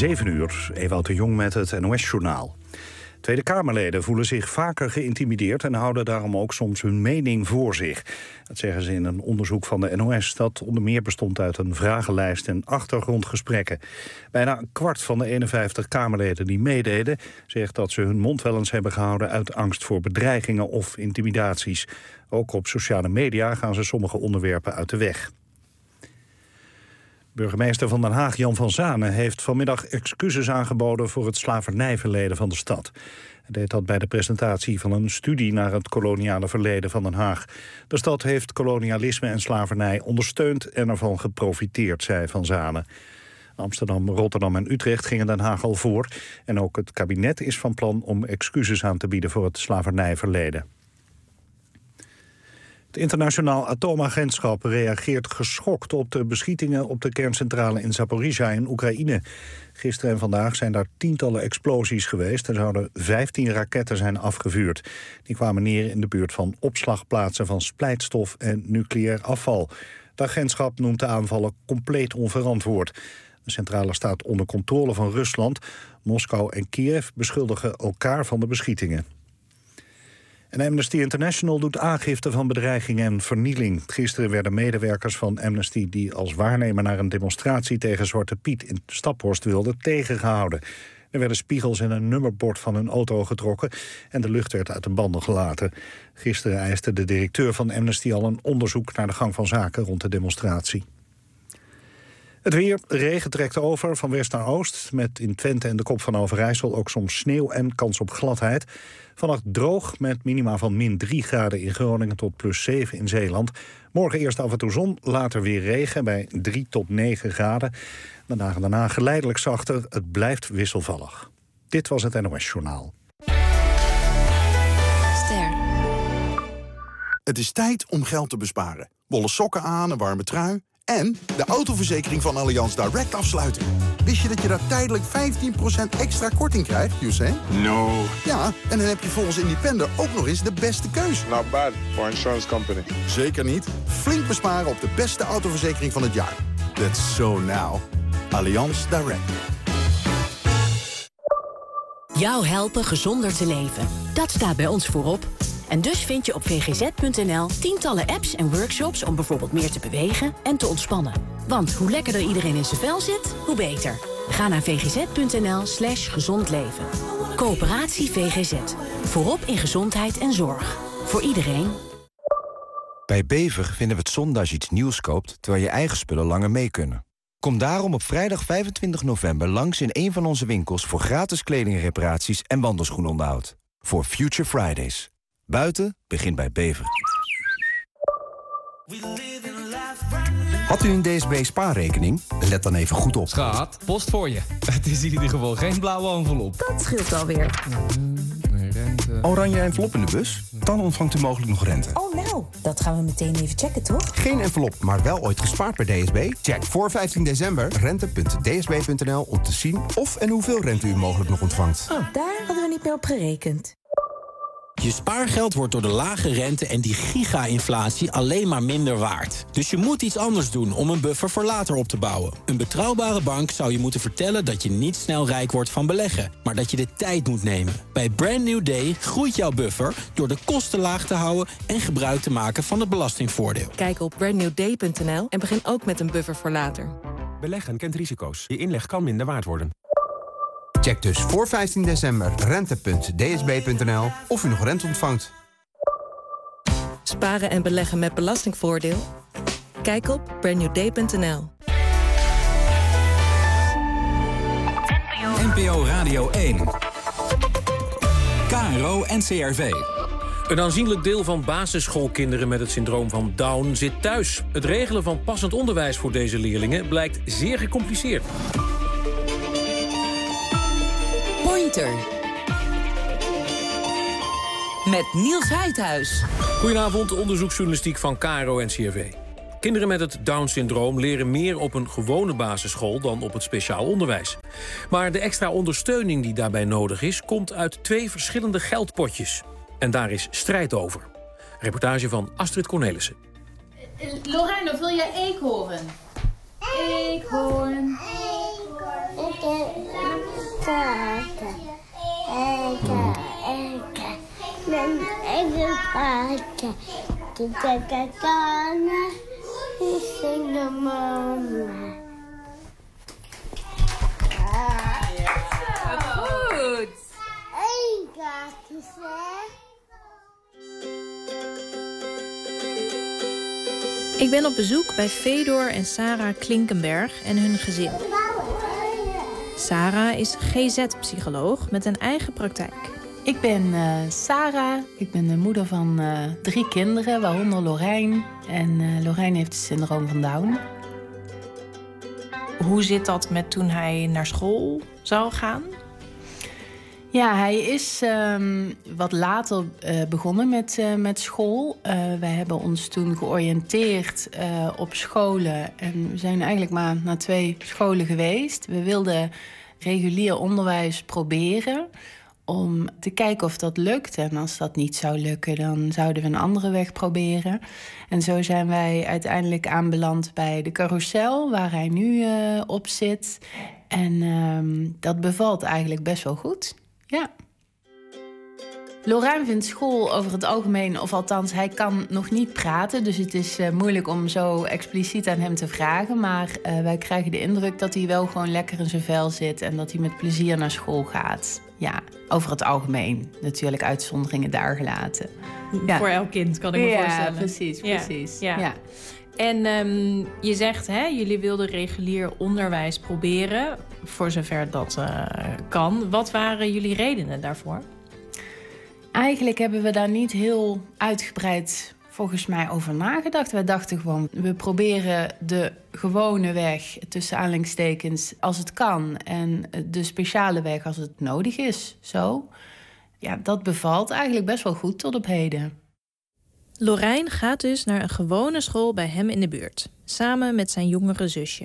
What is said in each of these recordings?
7:00, Ewout de Jong met het NOS-journaal. Tweede Kamerleden voelen zich vaker geïntimideerd en houden daarom ook soms hun mening voor zich. Dat zeggen ze in een onderzoek van de NOS dat onder meer bestond uit een vragenlijst en achtergrondgesprekken. Bijna een kwart van de 51 Kamerleden die meededen zegt dat ze hun mond wel eens hebben gehouden uit angst voor bedreigingen of intimidaties. Ook op sociale media gaan ze sommige onderwerpen uit de weg. Burgemeester van Den Haag, Jan van Zanen, heeft vanmiddag excuses aangeboden voor het slavernijverleden van de stad. Hij deed dat bij de presentatie van een studie naar het koloniale verleden van Den Haag. De stad heeft kolonialisme en slavernij ondersteund en ervan geprofiteerd, zei Van Zanen. Amsterdam, Rotterdam en Utrecht gingen Den Haag al voor. En ook het kabinet is van plan om excuses aan te bieden voor het slavernijverleden. Het internationaal atoomagentschap reageert geschokt op de beschietingen op de kerncentrale in Zaporizhzhia in Oekraïne. Gisteren en vandaag zijn daar tientallen explosies geweest. Er zouden 15 raketten zijn afgevuurd. Die kwamen neer in de buurt van opslagplaatsen van splijtstof en nucleair afval. Het agentschap noemt de aanvallen compleet onverantwoord. De centrale staat onder controle van Rusland. Moskou en Kiev beschuldigen elkaar van de beschietingen. En Amnesty International doet aangifte van bedreiging en vernieling. Gisteren werden medewerkers van Amnesty die als waarnemer naar een demonstratie tegen Zwarte Piet in Staphorst wilden tegengehouden. Er werden spiegels en een nummerbord van hun auto getrokken en de lucht werd uit de banden gelaten. Gisteren eiste de directeur van Amnesty al een onderzoek naar de gang van zaken rond de demonstratie. Het weer, regen trekt over van west naar oost, met in Twente en de Kop van Overijssel ook soms sneeuw en kans op gladheid. Vannacht droog met minima van -3 graden in Groningen tot +7 in Zeeland. Morgen eerst af en toe zon, later weer regen bij 3 tot 9 graden. De dagen daarna geleidelijk zachter, het blijft wisselvallig. Dit was het NOS Journaal. Ster. Het is tijd om geld te besparen. Wollen sokken aan, een warme trui en de autoverzekering van Allianz Direct afsluiten. Wist je dat je daar tijdelijk 15% extra korting krijgt, Hussein? No. Ja, en dan heb je volgens Independer ook nog eens de beste keus. Not bad for insurance company. Zeker niet. Flink besparen op de beste autoverzekering van het jaar. That's so now. Allianz Direct. Jou helpen gezonder te leven. Dat staat bij ons voorop. En dus vind je op vgz.nl tientallen apps en workshops om bijvoorbeeld meer te bewegen en te ontspannen. Want hoe lekkerder iedereen in zijn vel zit, hoe beter. Ga naar vgz.nl/gezond leven. Coöperatie VGZ. Voorop in gezondheid en zorg. Voor iedereen. Bij Bever vinden we het zonde als je iets nieuws koopt, terwijl je eigen spullen langer mee kunnen. Kom daarom op vrijdag 25 november langs in een van onze winkels voor gratis kledingreparaties en wandelschoenonderhoud. Voor Future Fridays. Buiten begint bij Bever. Had u een DSB spaarrekening? Let dan even goed op. Schat, post voor je. Het is in ieder geval geen blauwe envelop. Dat scheelt alweer. Rente. Oranje envelop in de bus? Dan ontvangt u mogelijk nog rente. Oh nou, dat gaan we meteen even checken, toch? Geen envelop, maar wel ooit gespaard bij DSB? Check voor 15 december rente.dsb.nl om te zien of en hoeveel rente u mogelijk nog ontvangt. Oh, daar hadden we niet meer op gerekend. Je spaargeld wordt door de lage rente en die giga-inflatie alleen maar minder waard. Dus je moet iets anders doen om een buffer voor later op te bouwen. Een betrouwbare bank zou je moeten vertellen dat je niet snel rijk wordt van beleggen, maar dat je de tijd moet nemen. Bij Brand New Day groeit jouw buffer door de kosten laag te houden en gebruik te maken van het belastingvoordeel. Kijk op brandnewday.nl en begin ook met een buffer voor later. Beleggen kent risico's. Je inleg kan minder waard worden. Check dus voor 15 december rente.dsb.nl of u nog rente ontvangt. Sparen en beleggen met belastingvoordeel? Kijk op brandnewday.nl. NPO Radio 1. KRO NCRV. Een aanzienlijk deel van basisschoolkinderen met het syndroom van Down zit thuis. Het regelen van passend onderwijs voor deze leerlingen blijkt zeer gecompliceerd. Pointer. Met Niels Heidhuis. Goedenavond, onderzoeksjournalistiek van KRO-NCRV. Kinderen met het Down-syndroom leren meer op een gewone basisschool dan op het speciaal onderwijs. Maar de extra ondersteuning die daarbij nodig is, komt uit 2 verschillende geldpotjes. En daar is strijd over. Reportage van Astrid Cornelissen. Lorena, wil jij eekhoorn? Eekhoorn. Goed. Ik ben op bezoek bij Fedor en Sarah Klinkenberg en hun gezin. Sarah is GZ-psycholoog met een eigen praktijk. Ik ben Sarah. Ik ben de moeder van 3 kinderen, waaronder Lorijn. En Lorijn heeft het syndroom van Down. Hoe zit dat met toen hij naar school zou gaan? Ja, hij is wat later begonnen met school. Wij hebben ons toen georiënteerd op scholen. En we zijn eigenlijk maar naar 2 scholen geweest. We wilden regulier onderwijs proberen om te kijken of dat lukt. En als dat niet zou lukken, dan zouden we een andere weg proberen. En zo zijn wij uiteindelijk aanbeland bij de Carousel, waar hij nu op zit. En dat bevalt eigenlijk best wel goed. Ja. Lorijn vindt school over het algemeen, of althans, hij kan nog niet praten. Dus het is moeilijk om zo expliciet aan hem te vragen. Maar wij krijgen de indruk dat hij wel gewoon lekker in zijn vel zit en dat hij met plezier naar school gaat. Ja, over het algemeen. Natuurlijk uitzonderingen daar gelaten. Ja. Voor elk kind, kan ik me voorstellen. Precies. Ja. En je zegt, jullie wilden regulier onderwijs proberen, voor zover dat kan. Wat waren jullie redenen daarvoor? Eigenlijk hebben we daar niet heel uitgebreid volgens mij over nagedacht. Wij dachten gewoon, we proberen de gewone weg, tussen aanhalingstekens, als het kan. En de speciale weg als het nodig is. Zo. Ja, dat bevalt eigenlijk best wel goed tot op heden. Lorijn gaat dus naar een gewone school bij hem in de buurt, samen met zijn jongere zusje.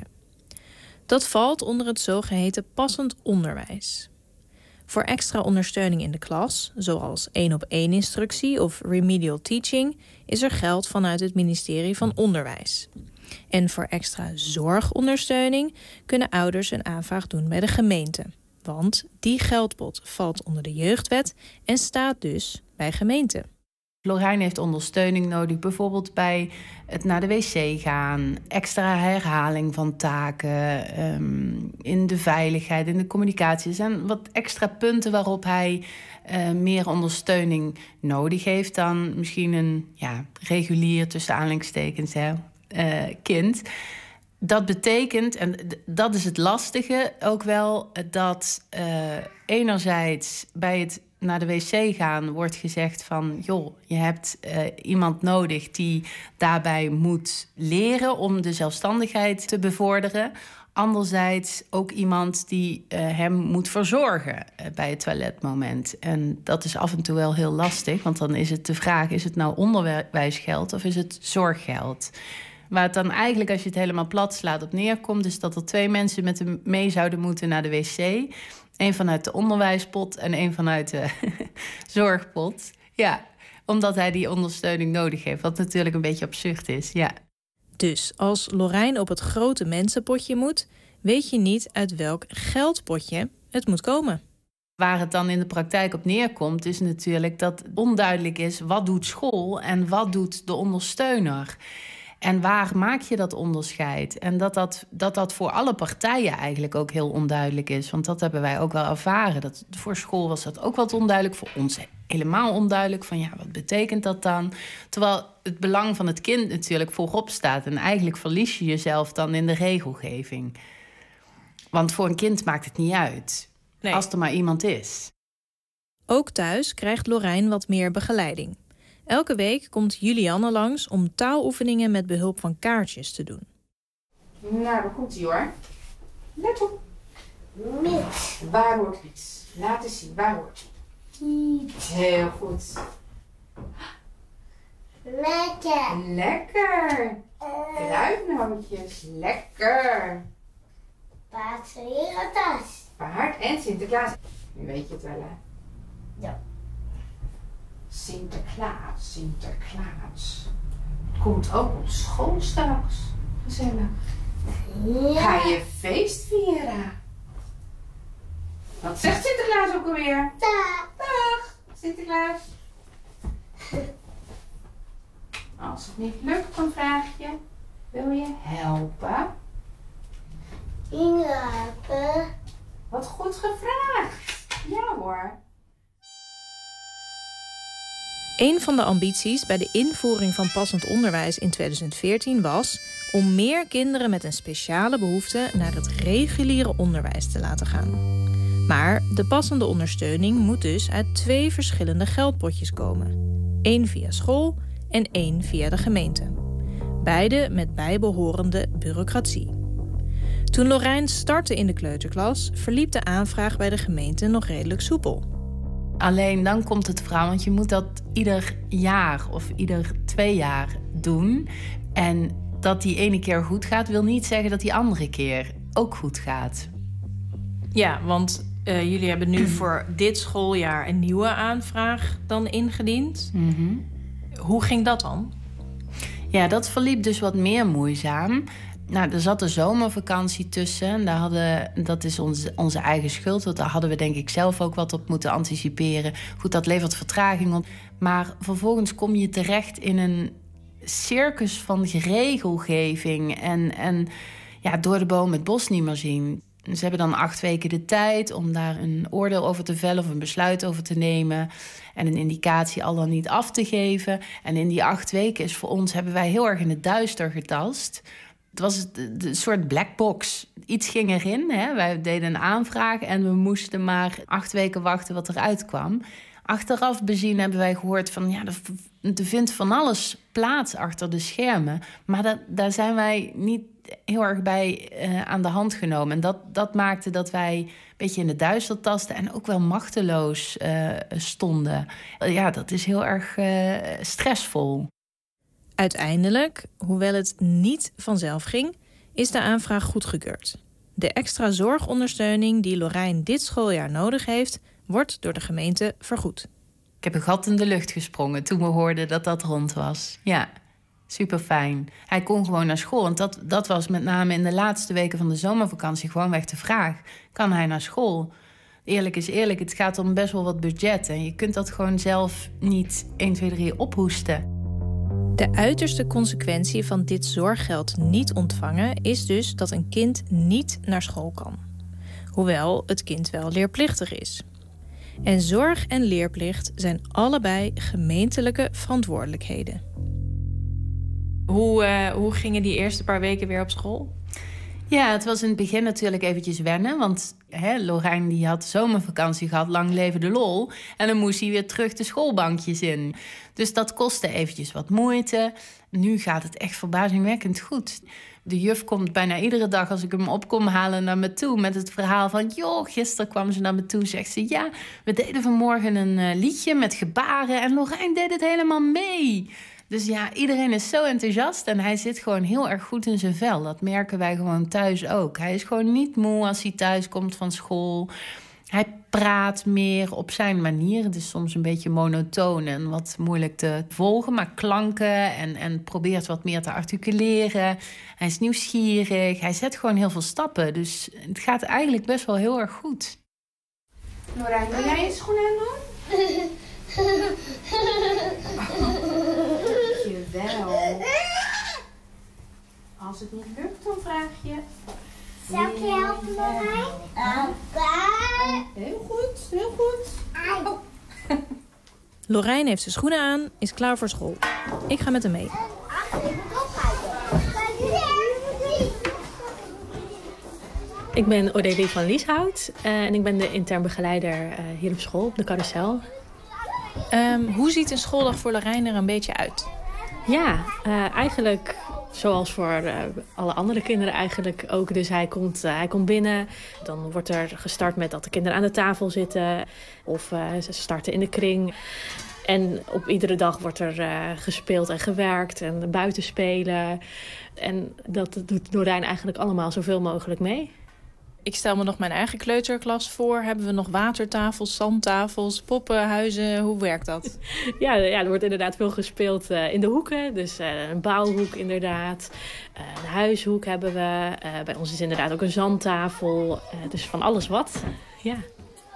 Dat valt onder het zogeheten passend onderwijs. Voor extra ondersteuning in de klas, zoals 1-op-1 instructie of remedial teaching, is er geld vanuit het ministerie van Onderwijs. En voor extra zorgondersteuning kunnen ouders een aanvraag doen bij de gemeente. Want die geldpot valt onder de jeugdwet en staat dus bij gemeenten. Lorijn heeft ondersteuning nodig, bijvoorbeeld bij het naar de wc gaan, extra herhaling van taken, in de veiligheid, in de communicatie. Er zijn wat extra punten waarop hij meer ondersteuning nodig heeft dan misschien een regulier, tussen aanhalingstekens, kind. Dat betekent, en dat is het lastige ook wel, dat enerzijds bij het naar de wc gaan wordt gezegd van, joh, je hebt iemand nodig die daarbij moet leren om de zelfstandigheid te bevorderen. Anderzijds ook iemand die hem moet verzorgen bij het toiletmoment. En dat is af en toe wel heel lastig, want dan is het de vraag, is het nou onderwijsgeld of is het zorggeld? Waar het dan eigenlijk, als je het helemaal plat slaat, op neerkomt, is dat er 2 mensen met hem mee zouden moeten naar de wc. 1 vanuit de onderwijspot en 1 vanuit de zorgpot. Ja, omdat hij die ondersteuning nodig heeft, wat natuurlijk een beetje absurd is, ja. Dus als Lorijn op het grote mensenpotje moet, weet je niet uit welk geldpotje het moet komen. Waar het dan in de praktijk op neerkomt, is natuurlijk dat onduidelijk is, wat doet school en wat doet de ondersteuner? En waar maak je dat onderscheid? En dat voor alle partijen eigenlijk ook heel onduidelijk is. Want dat hebben wij ook wel ervaren. Voor school was dat ook wat onduidelijk. Voor ons helemaal onduidelijk. Van wat betekent dat dan? Terwijl het belang van het kind natuurlijk voorop staat. En eigenlijk verlies je jezelf dan in de regelgeving. Want voor een kind maakt het niet uit. Nee. Als er maar iemand is. Ook thuis krijgt Lorijn wat meer begeleiding. Elke week komt Julianne langs om taaloefeningen met behulp van kaartjes te doen. Nou, daar komt hij hoor. Let op. Met. Waar hoort iets? Laat eens zien, waar hoort iets? Heel goed. Lekker. Lekker. Kruidnootjes. Lekker. Paard, Sinterklaas. Paard en Sinterklaas. Nu weet je het wel, hè? Ja. Sinterklaas. Komt ook op school straks. Gezellig. Ja. Ga je feest vieren? Wat Wat zegt Sinterklaas ook alweer? Dag. Dag, Sinterklaas. Als het niet lukt, dan vraag je... Wil je helpen? Helpen. Wat goed gevraagd. Ja hoor. Een van de ambities bij de invoering van passend onderwijs in 2014 was om meer kinderen met een speciale behoefte naar het reguliere onderwijs te laten gaan. Maar de passende ondersteuning moet dus uit 2 verschillende geldpotjes komen. 1 via school en 1 via de gemeente. Beide met bijbehorende bureaucratie. Toen Lorijn startte in de kleuterklas, verliep de aanvraag bij de gemeente nog redelijk soepel. Alleen dan komt het verhaal, want je moet dat ieder jaar of ieder 2 jaar doen. En dat die ene keer goed gaat, wil niet zeggen dat die andere keer ook goed gaat. Ja, want jullie hebben nu voor dit schooljaar een nieuwe aanvraag dan ingediend. Mm-hmm. Hoe ging dat dan? Ja, dat verliep dus wat meer moeizaam. Nou, er zat de zomervakantie tussen. Dat is onze eigen schuld. Want daar hadden we denk ik zelf ook wat op moeten anticiperen. Goed, dat levert vertraging op. Maar vervolgens kom je terecht in een circus van regelgeving. En ja, door de boom het bos niet meer zien. Ze hebben dan 8 weken de tijd om daar een oordeel over te vellen of een besluit over te nemen. En een indicatie al dan niet af te geven. En in die 8 weken is voor ons, hebben wij heel erg in het duister getast. Het was een soort black box. Iets ging erin. Hè? Wij deden een aanvraag en we moesten maar 8 weken wachten wat eruit kwam. Achteraf bezien hebben wij gehoord van... ja, er vindt van alles plaats achter de schermen. Maar daar zijn wij niet heel erg bij aan de hand genomen. En dat maakte dat wij een beetje in het duister tasten... en ook wel machteloos stonden. Ja, dat is heel erg stressvol. Uiteindelijk, hoewel het niet vanzelf ging, is de aanvraag goedgekeurd. De extra zorgondersteuning die Lorijn dit schooljaar nodig heeft, wordt door de gemeente vergoed. Ik heb een gat in de lucht gesprongen toen we hoorden dat dat rond was. Ja, super fijn. Hij kon gewoon naar school. Want dat was met name in de laatste weken van de zomervakantie gewoonweg de vraag. Kan hij naar school? Eerlijk is eerlijk, het gaat om best wel wat budget. En je kunt dat gewoon zelf niet 1, 2, 3 ophoesten. De uiterste consequentie van dit zorggeld niet ontvangen is dus dat een kind niet naar school kan. Hoewel het kind wel leerplichtig is. En zorg en leerplicht zijn allebei gemeentelijke verantwoordelijkheden. Hoe gingen die eerste paar weken weer op school? Ja, het was in het begin natuurlijk eventjes wennen. Want Lorijn die had zomervakantie gehad, lang leven de lol. En dan moest hij weer terug de schoolbankjes in. Dus dat kostte eventjes wat moeite. Nu gaat het echt verbazingwekkend goed. De juf komt bijna iedere dag als ik hem op kom halen naar me toe... met het verhaal van, joh, gisteren kwam ze naar me toe. Zegt ze, ja, we deden vanmorgen een liedje met gebaren... en Lorijn deed het helemaal mee. Dus ja, iedereen is zo enthousiast en hij zit gewoon heel erg goed in zijn vel. Dat merken wij gewoon thuis ook. Hij is gewoon niet moe als hij thuis komt van school. Hij praat meer op zijn manier. Het is soms een beetje monotoon en wat moeilijk te volgen. Maar klanken en probeert wat meer te articuleren. Hij is nieuwsgierig. Hij zet gewoon heel veel stappen. Dus het gaat eigenlijk best wel heel erg goed. Lorijn, wil jij je schoenen aan doen? Dankjewel. Als het niet lukt, dan vraag je... Zal ik je helpen, Lorijn? Heel goed, heel goed. Oh. Lorijn heeft zijn schoenen aan, is klaar voor school. Ik ga met hem mee. Ik ben Aurélie van Lieshout en ik ben de intern begeleider hier op school, op de carousel. Hoe ziet een schooldag voor Lorijn er een beetje uit? Ja, eigenlijk zoals voor alle andere kinderen eigenlijk ook. Dus hij komt binnen. Dan wordt er gestart met dat de kinderen aan de tafel zitten. Of ze starten in de kring. En op iedere dag wordt er gespeeld en gewerkt en buiten spelen. En dat doet Lorijn eigenlijk allemaal zoveel mogelijk mee. Ik stel me nog mijn eigen kleuterklas voor. Hebben we nog watertafels, zandtafels, poppenhuizen? Hoe werkt dat? Ja, er wordt inderdaad veel gespeeld in de hoeken. Dus een bouwhoek inderdaad. Een huishoek hebben we. Bij ons is inderdaad ook een zandtafel. Dus van alles wat. Ja.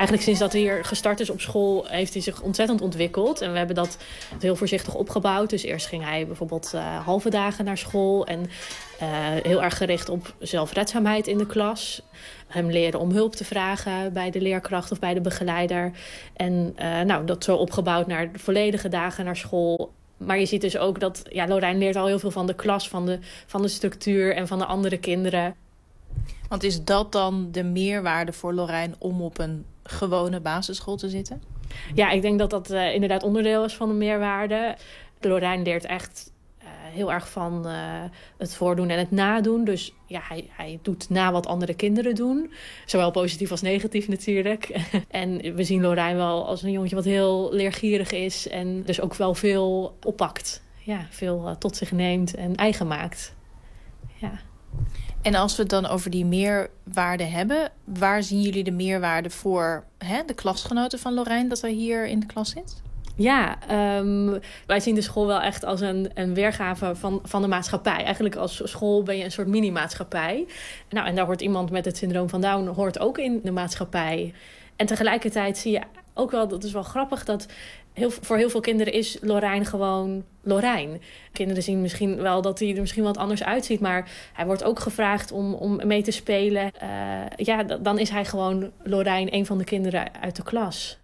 Eigenlijk sinds dat hij hier gestart is op school heeft hij zich ontzettend ontwikkeld. En we hebben dat heel voorzichtig opgebouwd. Dus eerst ging hij bijvoorbeeld halve dagen naar school. En heel erg gericht op zelfredzaamheid in de klas. Hem leren om hulp te vragen bij de leerkracht of bij de begeleider. En dat zo opgebouwd naar volledige dagen naar school. Maar je ziet dus ook dat Lorijn leert al heel veel van de klas, van de structuur en van de andere kinderen. Want is dat dan de meerwaarde voor Lorijn om op een gewone basisschool te zitten? Ja, ik denk dat dat inderdaad onderdeel is van de meerwaarde. Lorijn leert echt heel erg van het voordoen en het nadoen. Dus ja, hij doet na wat andere kinderen doen. Zowel positief als negatief natuurlijk. En we zien Lorijn wel als een jongetje wat heel leergierig is. En dus ook wel veel oppakt. Ja, veel tot zich neemt en eigen maakt. Ja. En als we het dan over die meerwaarde hebben, waar zien jullie de meerwaarde voor de klasgenoten van Lorijn dat hij hier in de klas zit? Ja, wij zien de school wel echt als een weergave van de maatschappij. Eigenlijk als school ben je een soort mini-maatschappij. Nou, en daar hoort iemand met het syndroom van Down hoort ook in de maatschappij. En tegelijkertijd zie je ook wel, dat is wel grappig, dat voor heel veel kinderen is Lorijn gewoon Lorijn. Kinderen zien misschien wel dat hij er misschien wat anders uitziet, maar hij wordt ook gevraagd om mee te spelen. Dan is hij gewoon Lorijn, een van de kinderen uit de klas.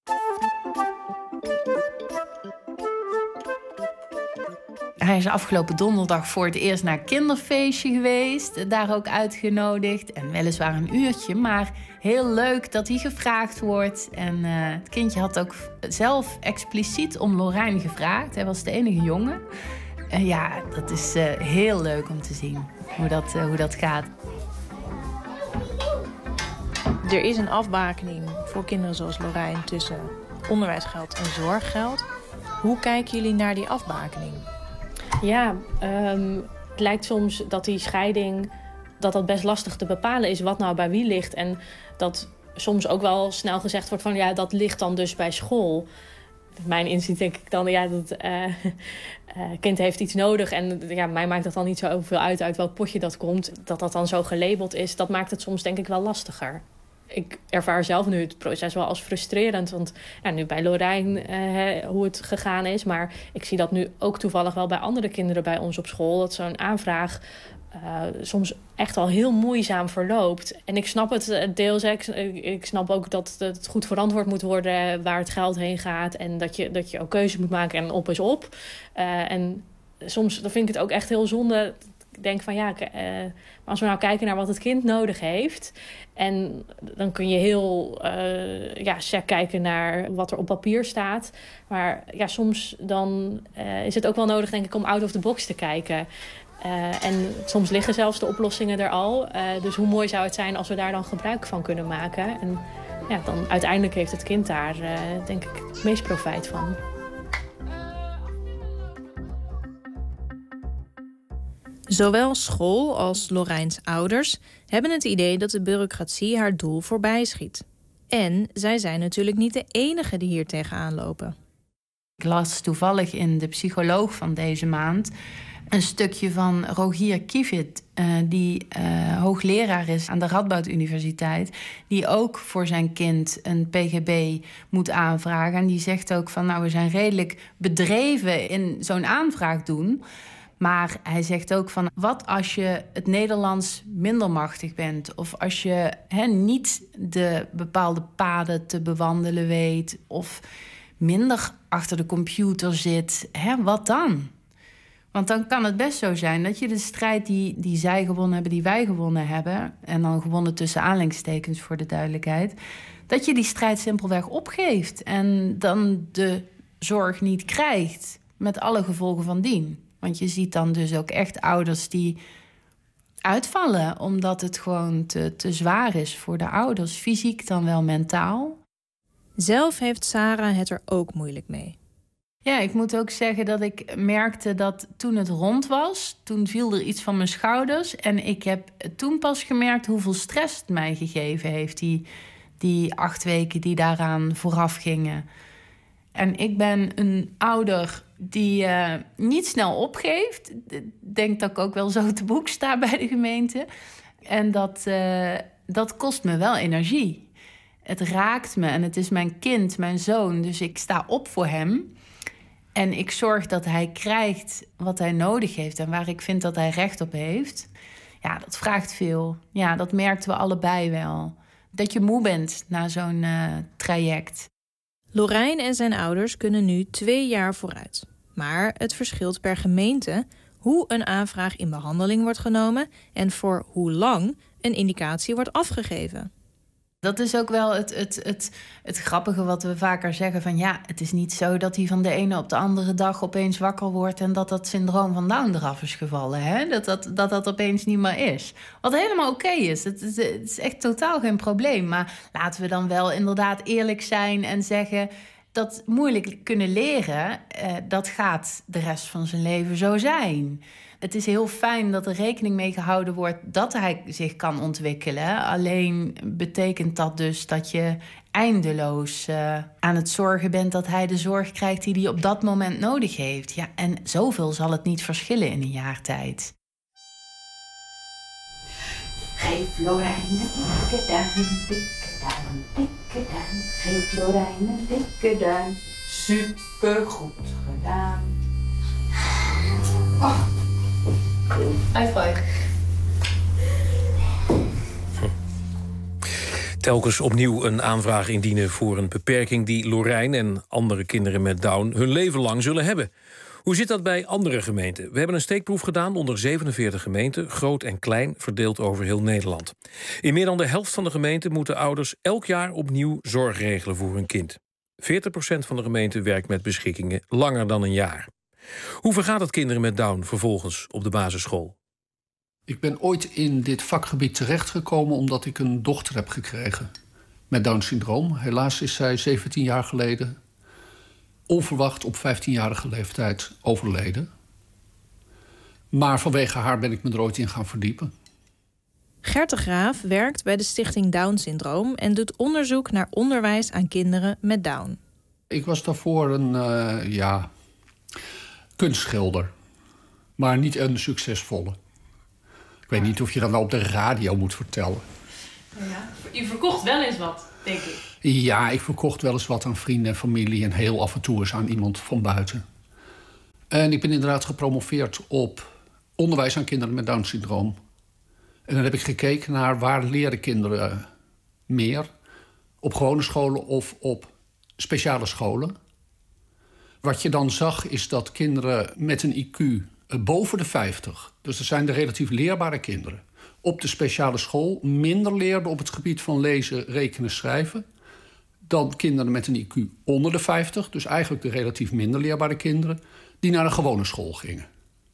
Hij is afgelopen donderdag voor het eerst naar een kinderfeestje geweest. Daar ook uitgenodigd. En weliswaar een uurtje, maar heel leuk dat hij gevraagd wordt. En het kindje had ook zelf expliciet om Lorijn gevraagd. Hij was de enige jongen. Dat is heel leuk om te zien hoe dat gaat. Er is een afbakening voor kinderen zoals Lorijn tussen onderwijsgeld en zorggeld. Hoe kijken jullie naar die afbakening? Ja, het lijkt soms dat die scheiding, dat best lastig te bepalen is wat nou bij wie ligt. En dat soms ook wel snel gezegd wordt van dat ligt dan dus bij school. Mijn inzicht denk ik dan, dat kind heeft iets nodig. En mij maakt dat dan niet zoveel uit welk potje dat komt. Dat dan zo gelabeld is, dat maakt het soms denk ik wel lastiger. Ik ervaar zelf nu het proces wel als frustrerend. Want nu bij Lorijn hoe het gegaan is. Maar ik zie dat nu ook toevallig wel bij andere kinderen bij ons op school. Dat zo'n aanvraag soms echt wel heel moeizaam verloopt. En ik snap het deels. Ik snap ook dat het goed verantwoord moet worden waar het geld heen gaat. En dat je ook keuzes moet maken en op is op. En soms dan vind ik het ook echt heel zonde. Ik denk van maar als we nou kijken naar wat het kind nodig heeft. En dan kun je heel sec kijken naar wat er op papier staat. Maar soms dan is het ook wel nodig, denk ik, om out of the box te kijken. En soms liggen zelfs de oplossingen er al. Dus hoe mooi zou het zijn als we daar dan gebruik van kunnen maken. En dan uiteindelijk heeft het kind daar, denk ik, het meest profijt van. Zowel school als Lorijns ouders hebben het idee dat de bureaucratie haar doel voorbij schiet. En zij zijn natuurlijk niet de enige die hier tegenaan lopen. Ik las toevallig in de psycholoog van deze maand een stukje van Rogier Kivit, die hoogleraar is aan de Radboud Universiteit, die ook voor zijn kind een PGB moet aanvragen. En die zegt ook van we zijn redelijk bedreven in zo'n aanvraag doen. Maar hij zegt ook van, wat als je het Nederlands minder machtig bent? Of als je niet de bepaalde paden te bewandelen weet, of minder achter de computer zit, wat dan? Want dan kan het best zo zijn dat je de strijd die zij gewonnen hebben, die wij gewonnen hebben, en dan gewonnen tussen aanhalingstekens voor de duidelijkheid, dat je die strijd simpelweg opgeeft en dan de zorg niet krijgt, met alle gevolgen van dien. Want je ziet dan dus ook echt ouders die uitvallen, omdat het gewoon te zwaar is voor de ouders. Fysiek dan wel mentaal. Zelf heeft Sarah het er ook moeilijk mee. Ja, ik moet ook zeggen dat ik merkte dat toen het rond was, toen viel er iets van mijn schouders. En ik heb toen pas gemerkt hoeveel stress het mij gegeven heeft, die 8 weken die daaraan vooraf gingen. En ik ben een ouder die niet snel opgeeft. Ik denk dat ik ook wel zo te boek sta bij de gemeente. En dat kost me wel energie. Het raakt me en het is mijn kind, mijn zoon. Dus ik sta op voor hem. En ik zorg dat hij krijgt wat hij nodig heeft en waar ik vind dat hij recht op heeft. Ja, dat vraagt veel. Ja, dat merkten we allebei wel. Dat je moe bent na zo'n traject. Lorijn en zijn ouders kunnen nu 2 jaar vooruit. Maar het verschilt per gemeente hoe een aanvraag in behandeling wordt genomen en voor hoe lang een indicatie wordt afgegeven. Dat is ook wel het grappige wat we vaker zeggen van ja, het is niet zo dat hij van de ene op de andere dag opeens wakker wordt en dat syndroom van Down eraf is gevallen. Hè? Dat opeens niet meer is. Wat helemaal oké is. Het is echt totaal geen probleem. Maar laten we dan wel inderdaad eerlijk zijn en zeggen dat moeilijk kunnen leren, dat gaat de rest van zijn leven zo zijn. Het is heel fijn dat er rekening mee gehouden wordt dat hij zich kan ontwikkelen. Alleen betekent dat dus dat je eindeloos aan het zorgen bent dat hij de zorg krijgt die hij op dat moment nodig heeft. Ja, en zoveel zal het niet verschillen in een jaar tijd. Geef Lorijn een dikke duim, dikke duim, dikke duim. Geef Lorijn een dikke duim. Supergoed gedaan. Oh. High five. Telkens opnieuw een aanvraag indienen voor een beperking die Lorijn en andere kinderen met Down hun leven lang zullen hebben. Hoe zit dat bij andere gemeenten? We hebben een steekproef gedaan onder 47 gemeenten, groot en klein, verdeeld over heel Nederland. In meer dan de helft van de gemeenten moeten ouders elk jaar opnieuw zorg regelen voor hun kind. 40% van de gemeenten werkt met beschikkingen langer dan een jaar. Hoe vergaat het kinderen met Down vervolgens op de basisschool? Ik ben ooit in dit vakgebied terechtgekomen omdat ik een dochter heb gekregen met Down-syndroom. Helaas is zij 17 jaar geleden onverwacht op 15-jarige leeftijd overleden. Maar vanwege haar ben ik me er ooit in gaan verdiepen. Gert de Graaf werkt bij de Stichting Down-syndroom en doet onderzoek naar onderwijs aan kinderen met Down. Ik was daarvoor een kunstschilder, maar niet een succesvolle. Ik weet niet of je dat nou op de radio moet vertellen. Ja, je verkocht wel eens wat, denk ik. Ja, ik verkocht wel eens wat aan vrienden en familie en heel af en toe eens aan iemand van buiten. En ik ben inderdaad gepromoveerd op onderwijs aan kinderen met Down-syndroom. En dan heb ik gekeken naar waar leren kinderen meer. Op gewone scholen of op speciale scholen. Wat je dan zag is dat kinderen met een IQ boven de 50... dus dat zijn de relatief leerbare kinderen, op de speciale school minder leerden op het gebied van lezen, rekenen, schrijven dan kinderen met een IQ onder de 50... dus eigenlijk de relatief minder leerbare kinderen die naar een gewone school gingen.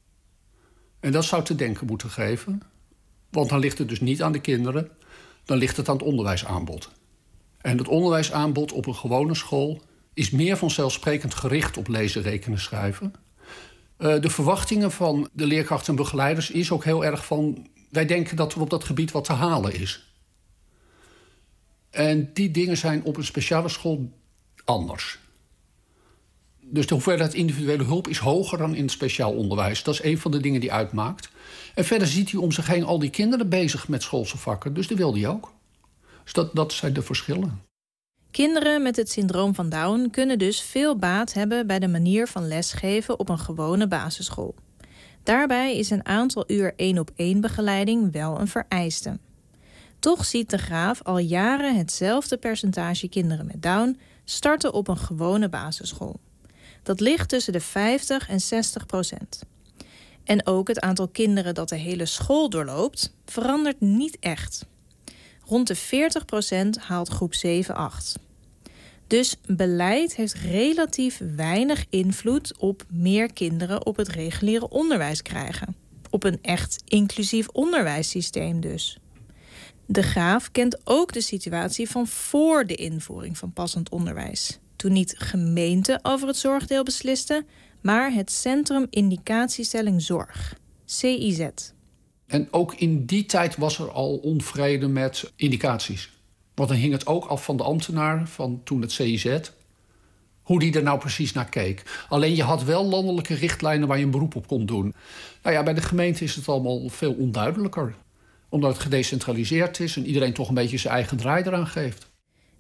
En dat zou te denken moeten geven, want dan ligt het dus niet aan de kinderen, dan ligt het aan het onderwijsaanbod. En het onderwijsaanbod op een gewone school is meer vanzelfsprekend gericht op lezen, rekenen, schrijven. De verwachtingen van de leerkrachten en begeleiders is ook heel erg van, wij denken dat er op dat gebied wat te halen is. En die dingen zijn op een speciale school anders. Dus de hoeveelheid individuele hulp is hoger dan in het speciaal onderwijs. Dat is een van de dingen die uitmaakt. En verder ziet hij om zich heen al die kinderen bezig met schoolse vakken. Dus dat wil hij ook. Dus dat zijn de verschillen. Kinderen met het syndroom van Down kunnen dus veel baat hebben bij de manier van lesgeven op een gewone basisschool. Daarbij is een aantal uur 1-op-1 begeleiding wel een vereiste. Toch ziet de Graaf al jaren hetzelfde percentage kinderen met Down starten op een gewone basisschool. Dat ligt tussen de 50 en 60%. En ook het aantal kinderen dat de hele school doorloopt verandert niet echt. Rond de 40% haalt groep 7-8. Dus beleid heeft relatief weinig invloed op meer kinderen op het reguliere onderwijs krijgen. Op een echt inclusief onderwijssysteem dus. De Graaf kent ook de situatie van voor de invoering van passend onderwijs. Toen niet gemeenten over het zorgdeel beslisten, maar het Centrum Indicatiestelling Zorg, CIZ. En ook in die tijd was er al onvrede met indicaties. Want dan hing het ook af van de ambtenaar van toen het CIZ, hoe die er nou precies naar keek. Alleen je had wel landelijke richtlijnen waar je een beroep op kon doen. Nou ja, bij de gemeente is het allemaal veel onduidelijker. Omdat het gedecentraliseerd is en iedereen toch een beetje zijn eigen draai eraan geeft.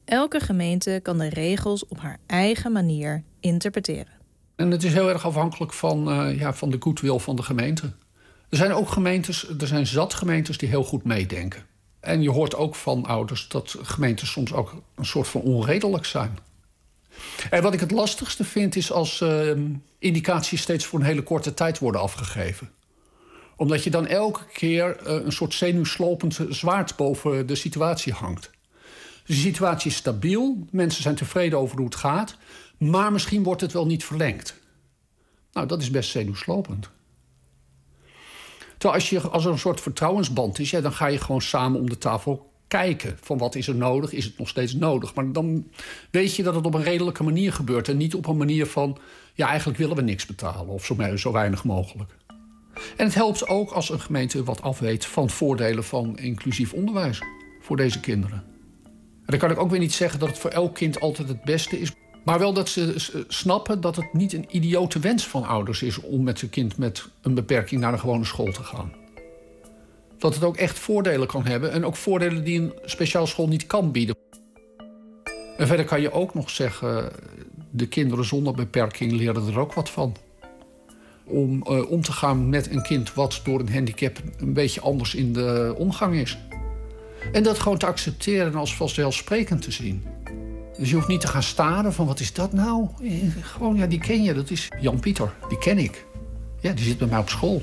Elke gemeente kan de regels op haar eigen manier interpreteren. En het is heel erg afhankelijk van de goodwill van de gemeente. Er zijn zat gemeentes die heel goed meedenken. En je hoort ook van ouders dat gemeentes soms ook een soort van onredelijk zijn. En wat ik het lastigste vind is als indicaties steeds voor een hele korte tijd worden afgegeven. Omdat je dan elke keer een soort zenuwslopend zwaard boven de situatie hangt. Dus de situatie is stabiel, mensen zijn tevreden over hoe het gaat, maar misschien wordt het wel niet verlengd. Nou, dat is best zenuwslopend. Terwijl als er een soort vertrouwensband is, dan ga je gewoon samen om de tafel kijken. Van wat is er nodig, is het nog steeds nodig? Maar dan weet je dat het op een redelijke manier gebeurt. En niet op een manier van, eigenlijk willen we niks betalen. Of zo weinig mogelijk. En het helpt ook als een gemeente wat afweet van voordelen van inclusief onderwijs voor deze kinderen. En dan kan ik ook weer niet zeggen dat het voor elk kind altijd het beste is. Maar wel dat ze snappen dat het niet een idiote wens van ouders is om met zijn kind met een beperking naar een gewone school te gaan. Dat het ook echt voordelen kan hebben en ook voordelen die een speciaal school niet kan bieden. En verder kan je ook nog zeggen, de kinderen zonder beperking leren er ook wat van. Om te gaan met een kind wat door een handicap een beetje anders in de omgang is. En dat gewoon te accepteren en als vanzelfsprekend te zien. Dus je hoeft niet te gaan staren van wat is dat nou? Gewoon, die ken je, dat is Jan-Pieter, die ken ik. Ja, die zit bij mij op school.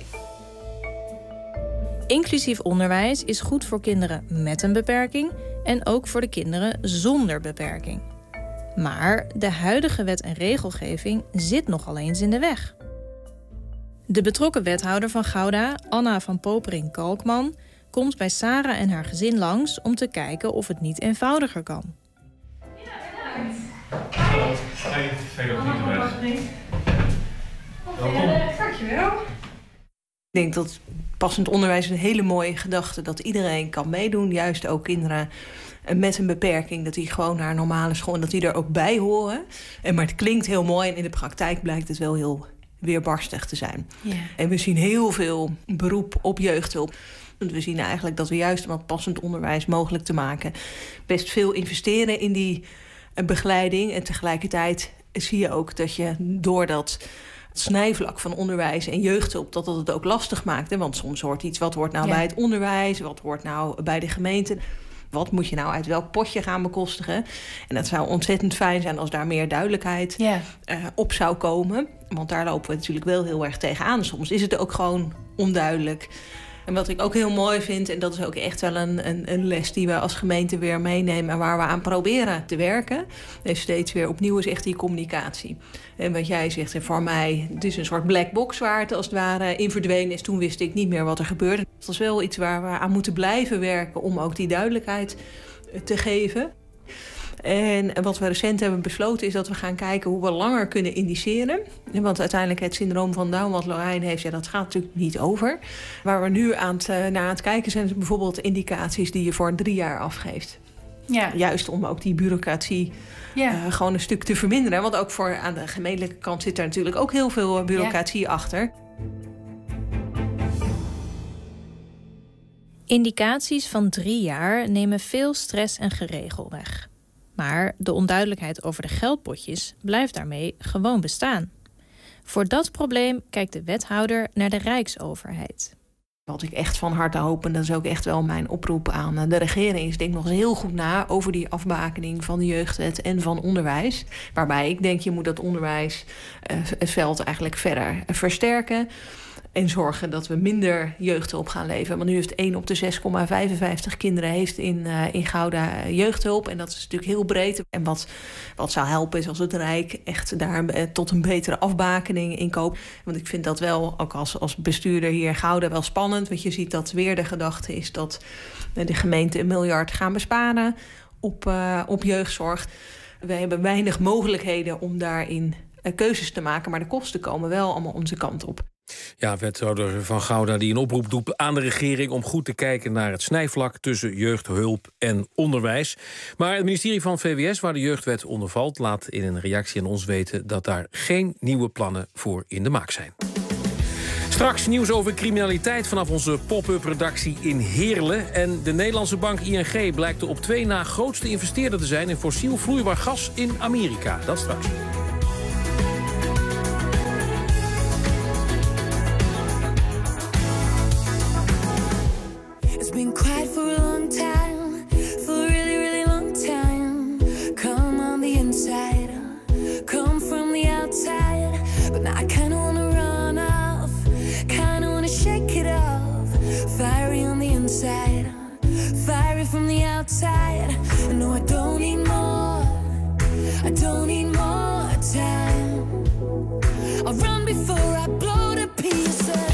Inclusief onderwijs is goed voor kinderen met een beperking en ook voor de kinderen zonder beperking. Maar de huidige wet en regelgeving zit nogal eens in de weg. De betrokken wethouder van Gouda, Anna van Popering-Kalkman, komt bij Sarah en haar gezin langs om te kijken of het niet eenvoudiger kan. Hey, veel niet. Dankjewel. Ik denk dat passend onderwijs een hele mooie gedachte dat iedereen kan meedoen. Juist ook kinderen met een beperking, dat die gewoon naar een normale school en dat die er ook bij horen. Maar het klinkt heel mooi en in de praktijk blijkt het wel heel weerbarstig te zijn. Ja. En we zien heel veel beroep op jeugdhulp. We zien eigenlijk dat we juist om passend onderwijs mogelijk te maken best veel investeren in die begeleiding. En tegelijkertijd zie je ook dat je door dat snijvlak van onderwijs en jeugdhulp dat het ook lastig maakt. Hè? Want soms hoort iets, wat hoort nou bij het onderwijs, wat hoort nou bij de gemeente. Wat moet je nou uit welk potje gaan bekostigen? En dat zou ontzettend fijn zijn als daar meer duidelijkheid op zou komen. Want daar lopen we natuurlijk wel heel erg tegenaan. Soms is het ook gewoon onduidelijk. En wat ik ook heel mooi vind, en dat is ook echt wel een les die we als gemeente weer meenemen en waar we aan proberen te werken, is steeds weer opnieuw is echt die communicatie. En wat jij zegt, en voor mij, het is een soort black box waar het als het ware in verdwenen is. Toen wist ik niet meer wat er gebeurde. Dat is wel iets waar we aan moeten blijven werken om ook die duidelijkheid te geven. En wat we recent hebben besloten is dat we gaan kijken hoe we langer kunnen indiceren. Want uiteindelijk het syndroom van Down wat Lorijn heeft, dat gaat natuurlijk niet over. Waar we nu naar aan het kijken zijn bijvoorbeeld indicaties die je voor 3 jaar afgeeft. Ja. Juist om ook die bureaucratie gewoon een stuk te verminderen. Want ook aan de gemeentelijke kant zit er natuurlijk ook heel veel bureaucratie achter. Indicaties van 3 jaar nemen veel stress en geregel weg. Maar de onduidelijkheid over de geldpotjes blijft daarmee gewoon bestaan. Voor dat probleem kijkt de wethouder naar de Rijksoverheid. Wat ik echt van harte hoop, en dat is ook echt wel mijn oproep aan de regering, is denk nog eens heel goed na over die afbakening van de jeugdwet en van onderwijs. Waarbij ik denk, je moet dat onderwijsveld eigenlijk verder versterken. En zorgen dat we minder jeugdhulp gaan leveren. Want nu heeft 1 op de 6,55 kinderen heeft in Gouda jeugdhulp. En dat is natuurlijk heel breed. En wat zou helpen is als het Rijk echt daar tot een betere afbakening in koopt. Want ik vind dat wel, ook als bestuurder hier in Gouda, wel spannend. Want je ziet dat weer de gedachte is dat de gemeente 1 miljard gaan besparen op jeugdzorg. We hebben weinig mogelijkheden om daarin keuzes te maken. Maar de kosten komen wel allemaal onze kant op. Ja, wethouder van Gouda die een oproep doet aan de regering om goed te kijken naar het snijvlak tussen jeugdhulp en onderwijs. Maar het ministerie van VWS, waar de jeugdwet onder valt, laat in een reactie aan ons weten dat daar geen nieuwe plannen voor in de maak zijn. Straks nieuws over criminaliteit vanaf onze pop-up redactie in Heerlen. En de Nederlandse bank ING blijkt de op 2 na grootste investeerder te zijn in fossiel vloeibaar gas in Amerika. Dat straks. It's been quiet for a long time, for a really, really long time. Come on the inside, come from the outside. But now I kinda wanna run off, kinda wanna shake it off. Fiery on the inside, fiery from the outside. And no, I don't need more, I don't need more time. I'll run before I blow to pieces.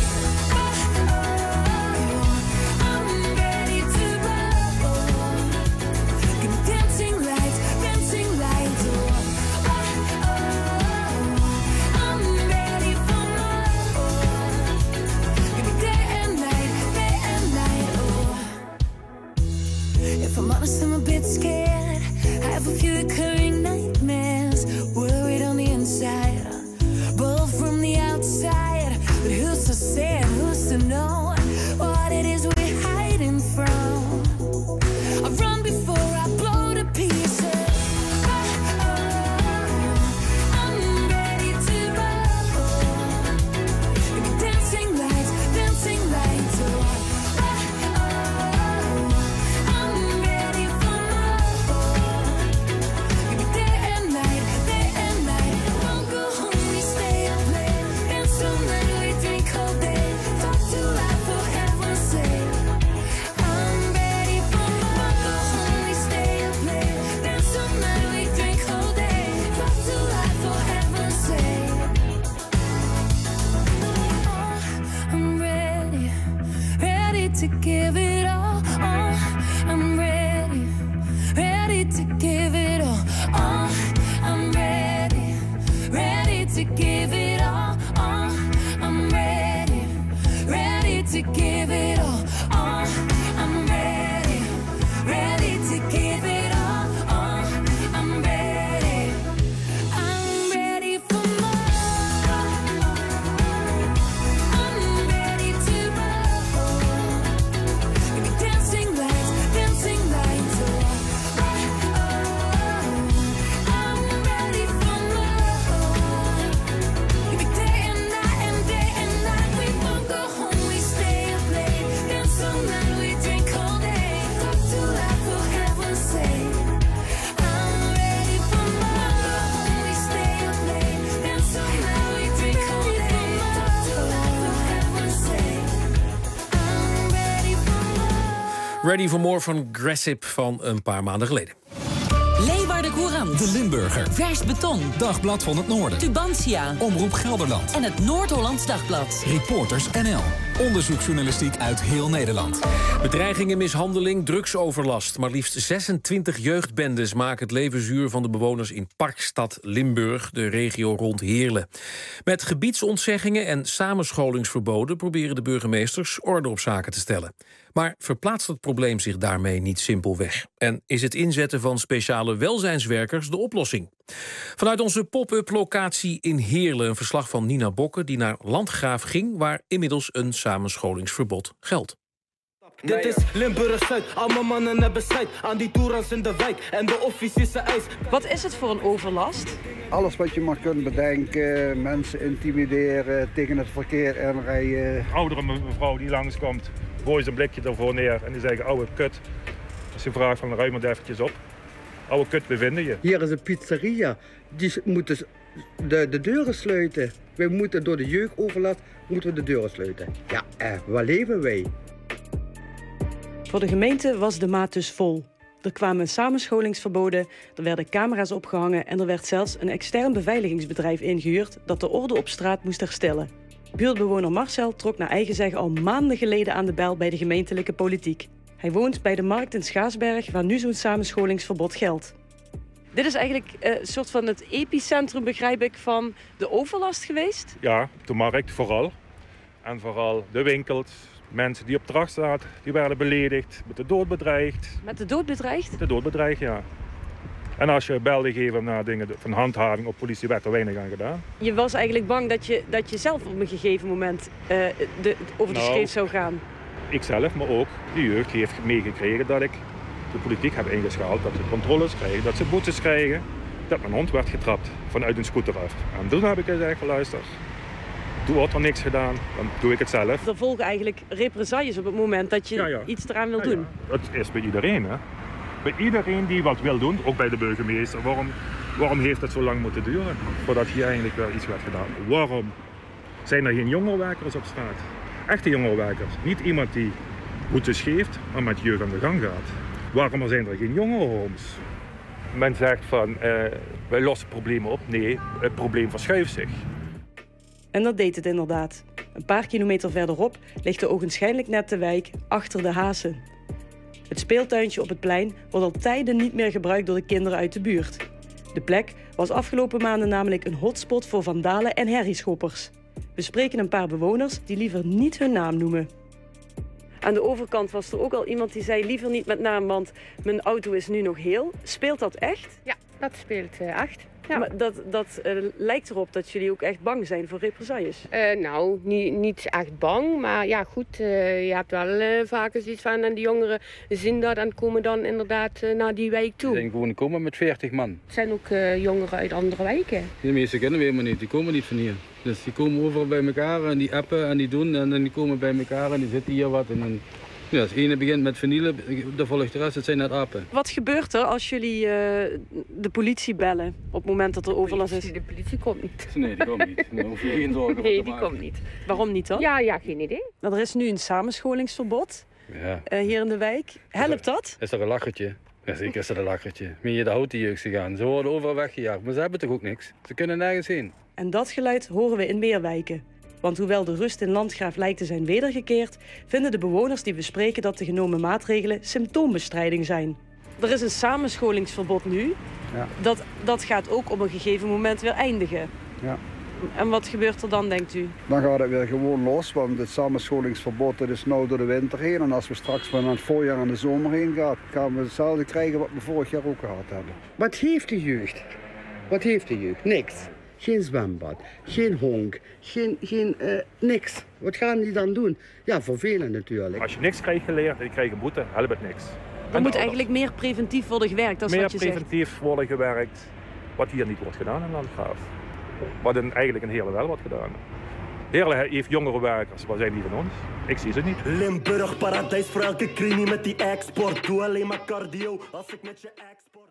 If I'm honest, I'm a bit scared. I have a few recurring nightmares, worried on the inside, bold from the outside. But who's to say and who's to know what it is we're hiding from? I run before I blow to pieces. I'm ready to roll. Give me dancing lights, dancing lights. To give it all, I'm ready, ready to give it all, I'm ready, ready to give it all, I'm ready, ready to give it all, I'm ready, ready to give it all, I'm ready for more, I'm ready to dancing lights, I'm ready for more. Give me day and night, we won't go home, we stay up late. Dance all night, we drink all day. Talk to life for heaven's sake. I'm ready for more. We stay up late. Dance all night, we drink all day. Talk to life for heaven's sake. I'm ready for more. Ready for More van Gressip van een paar maanden geleden. Leeuwarden Courant. De Limburger. Vers Beton. Dagblad van het Noorden. Tubantia. Omroep Gelderland. En het Noord-Hollands Dagblad. Reporters NL. Onderzoeksjournalistiek uit heel Nederland. Bedreigingen, mishandeling, drugsoverlast. Maar liefst 26 jeugdbendes maken het leven zuur van de bewoners in Parkstad Limburg, de regio rond Heerlen. Met gebiedsontzeggingen en samenscholingsverboden proberen de burgemeesters orde op zaken te stellen. Maar verplaatst het probleem zich daarmee niet simpelweg? En is het inzetten van speciale welzijnswerkers de oplossing? Vanuit onze pop-up locatie in Heerlen een verslag van Nina Bokke, die naar Landgraaf ging, waar inmiddels een samenscholingsverbod geldt. Dit is Limburg-Zuid, allemaal mannen hebben scheid aan die toerans in de wijk en de officiële eis. Wat is het voor een overlast? Alles wat je maar kunt bedenken, mensen intimideren, tegen het verkeer inrijden. Oudere mevrouw die langskomt, gooi ze een blikje ervoor neer en die zeggen oude kut. Als je vraagt van ruim het eventjes op. Oude kut bevinden je. Hier is een pizzeria, die moeten de deuren sluiten. Wij moeten door de jeugdoverlast moeten we de deuren sluiten. Ja, waar leven wij? Voor de gemeente was de maat dus vol. Er kwamen samenscholingsverboden, er werden camera's opgehangen en er werd zelfs een extern beveiligingsbedrijf ingehuurd dat de orde op straat moest herstellen. Buurtbewoner Marcel trok naar eigen zeggen al maanden geleden aan de bel bij de gemeentelijke politiek. Hij woont bij de markt in Schaarsberg, waar nu zo'n samenscholingsverbod geldt. Dit is eigenlijk een soort van het epicentrum, begrijp ik, van de overlast geweest? Ja, de markt vooral. En vooral de winkels. Mensen die op dracht zaten, die werden beledigd, met de dood bedreigd. Met de dood bedreigd? De dood bedreigd, ja. En als je belde geven naar dingen van handhaving of politie, werd er weinig aan gedaan. Je was eigenlijk bang dat je zelf op een gegeven moment over de schreef zou gaan? Ikzelf, maar ook de jeugd heeft meegekregen dat ik de politiek heb ingeschaald. Dat ze controles krijgen, dat ze boetes krijgen. Dat mijn hond werd getrapt vanuit een scooter af. En toen heb ik gezegd, luister, wordt er niks gedaan, dan doe ik het zelf. Er volgen eigenlijk represailles op het moment dat je iets eraan wil doen. Dat is bij iedereen, hè. Bij iedereen die wat wil doen, ook bij de burgemeester. Waarom heeft het zo lang moeten duren voordat hier eigenlijk wel iets werd gedaan? Waarom zijn er geen jongerenwerkers op straat? Echte jongerenwerkers. Niet iemand die boetes geeft, maar met jeugd aan de gang gaat. Waarom zijn er geen jongerenhomes? Men zegt van, wij lossen problemen op. Nee, het probleem verschuift zich. En dat deed het inderdaad. Een paar kilometer verderop ligt de ogenschijnlijk nette wijk Achter de Hazen. Het speeltuintje op het plein wordt al tijden niet meer gebruikt door de kinderen uit de buurt. De plek was afgelopen maanden namelijk een hotspot voor vandalen en herrieschoppers. We spreken een paar bewoners die liever niet hun naam noemen. Aan de overkant was er ook al iemand die zei liever niet met naam, want mijn auto is nu nog heel. Speelt dat echt? Ja, dat speelt echt. Ja. Maar dat lijkt erop dat jullie ook echt bang zijn voor represailles. Nou, niet echt bang, maar ja goed, je hebt wel vaker zoiets van en de jongeren zien dat en komen dan inderdaad naar die wijk toe. Die zijn gewoon komen met 40 man. Het zijn ook jongeren uit andere wijken. De meeste kennen we helemaal niet, die komen niet van hier. Dus die komen overal bij elkaar en die appen en die doen en die komen bij elkaar en die zitten hier wat. En dan, ja, als de ene begint met vernielen, dan volgt de rest, het zijn net appen. Wat gebeurt er als jullie de politie bellen op het moment dat er overlast is? De politie komt niet. Nee, die komt niet. Daar hoef je geen zorgen voor te maken. Nee, die komt niet. Waarom niet dan? Ja, geen idee. Nou, er is nu een samenscholingsverbod hier in de wijk. Helpt dat? Is er een lachertje? Ja, zeker is er een lachertje. Meen je, daar houdt die jeugd zich aan. Ze worden overal weggejaagd, maar ze hebben toch ook niks. Ze kunnen nergens heen. En dat geluid horen we in meer wijken. Want hoewel de rust in Landgraaf lijkt te zijn wedergekeerd, vinden de bewoners die we spreken dat de genomen maatregelen symptoombestrijding zijn. Er is een samenscholingsverbod nu. Ja. Dat gaat ook op een gegeven moment weer eindigen. Ja. En wat gebeurt er dan, denkt u? Dan gaat het weer gewoon los, want het samenscholingsverbod dat is nou door de winter heen. En als we straks van het voorjaar en de zomer heen gaan we hetzelfde krijgen wat we vorig jaar ook gehad hebben. Wat heeft de jeugd? Wat heeft de jeugd? Niks. Geen zwembad, geen honk, niks. Wat gaan die dan doen? Ja, vervelen natuurlijk. Als je niks krijgt geleerd en je krijgt een boete, helpt het niks. Er moet eigenlijk meer preventief worden gewerkt, dat is wat je zegt. Meer preventief worden gewerkt, wat hier niet wordt gedaan in Landgraaf. Wat eigenlijk in Heerlen wel wordt gedaan. Heerlen heeft jongerenwerkers, waar zijn die van ons? Ik zie ze niet. Limburg, paradijs voor elke krinie met die export. Doe alleen maar cardio als ik met je export.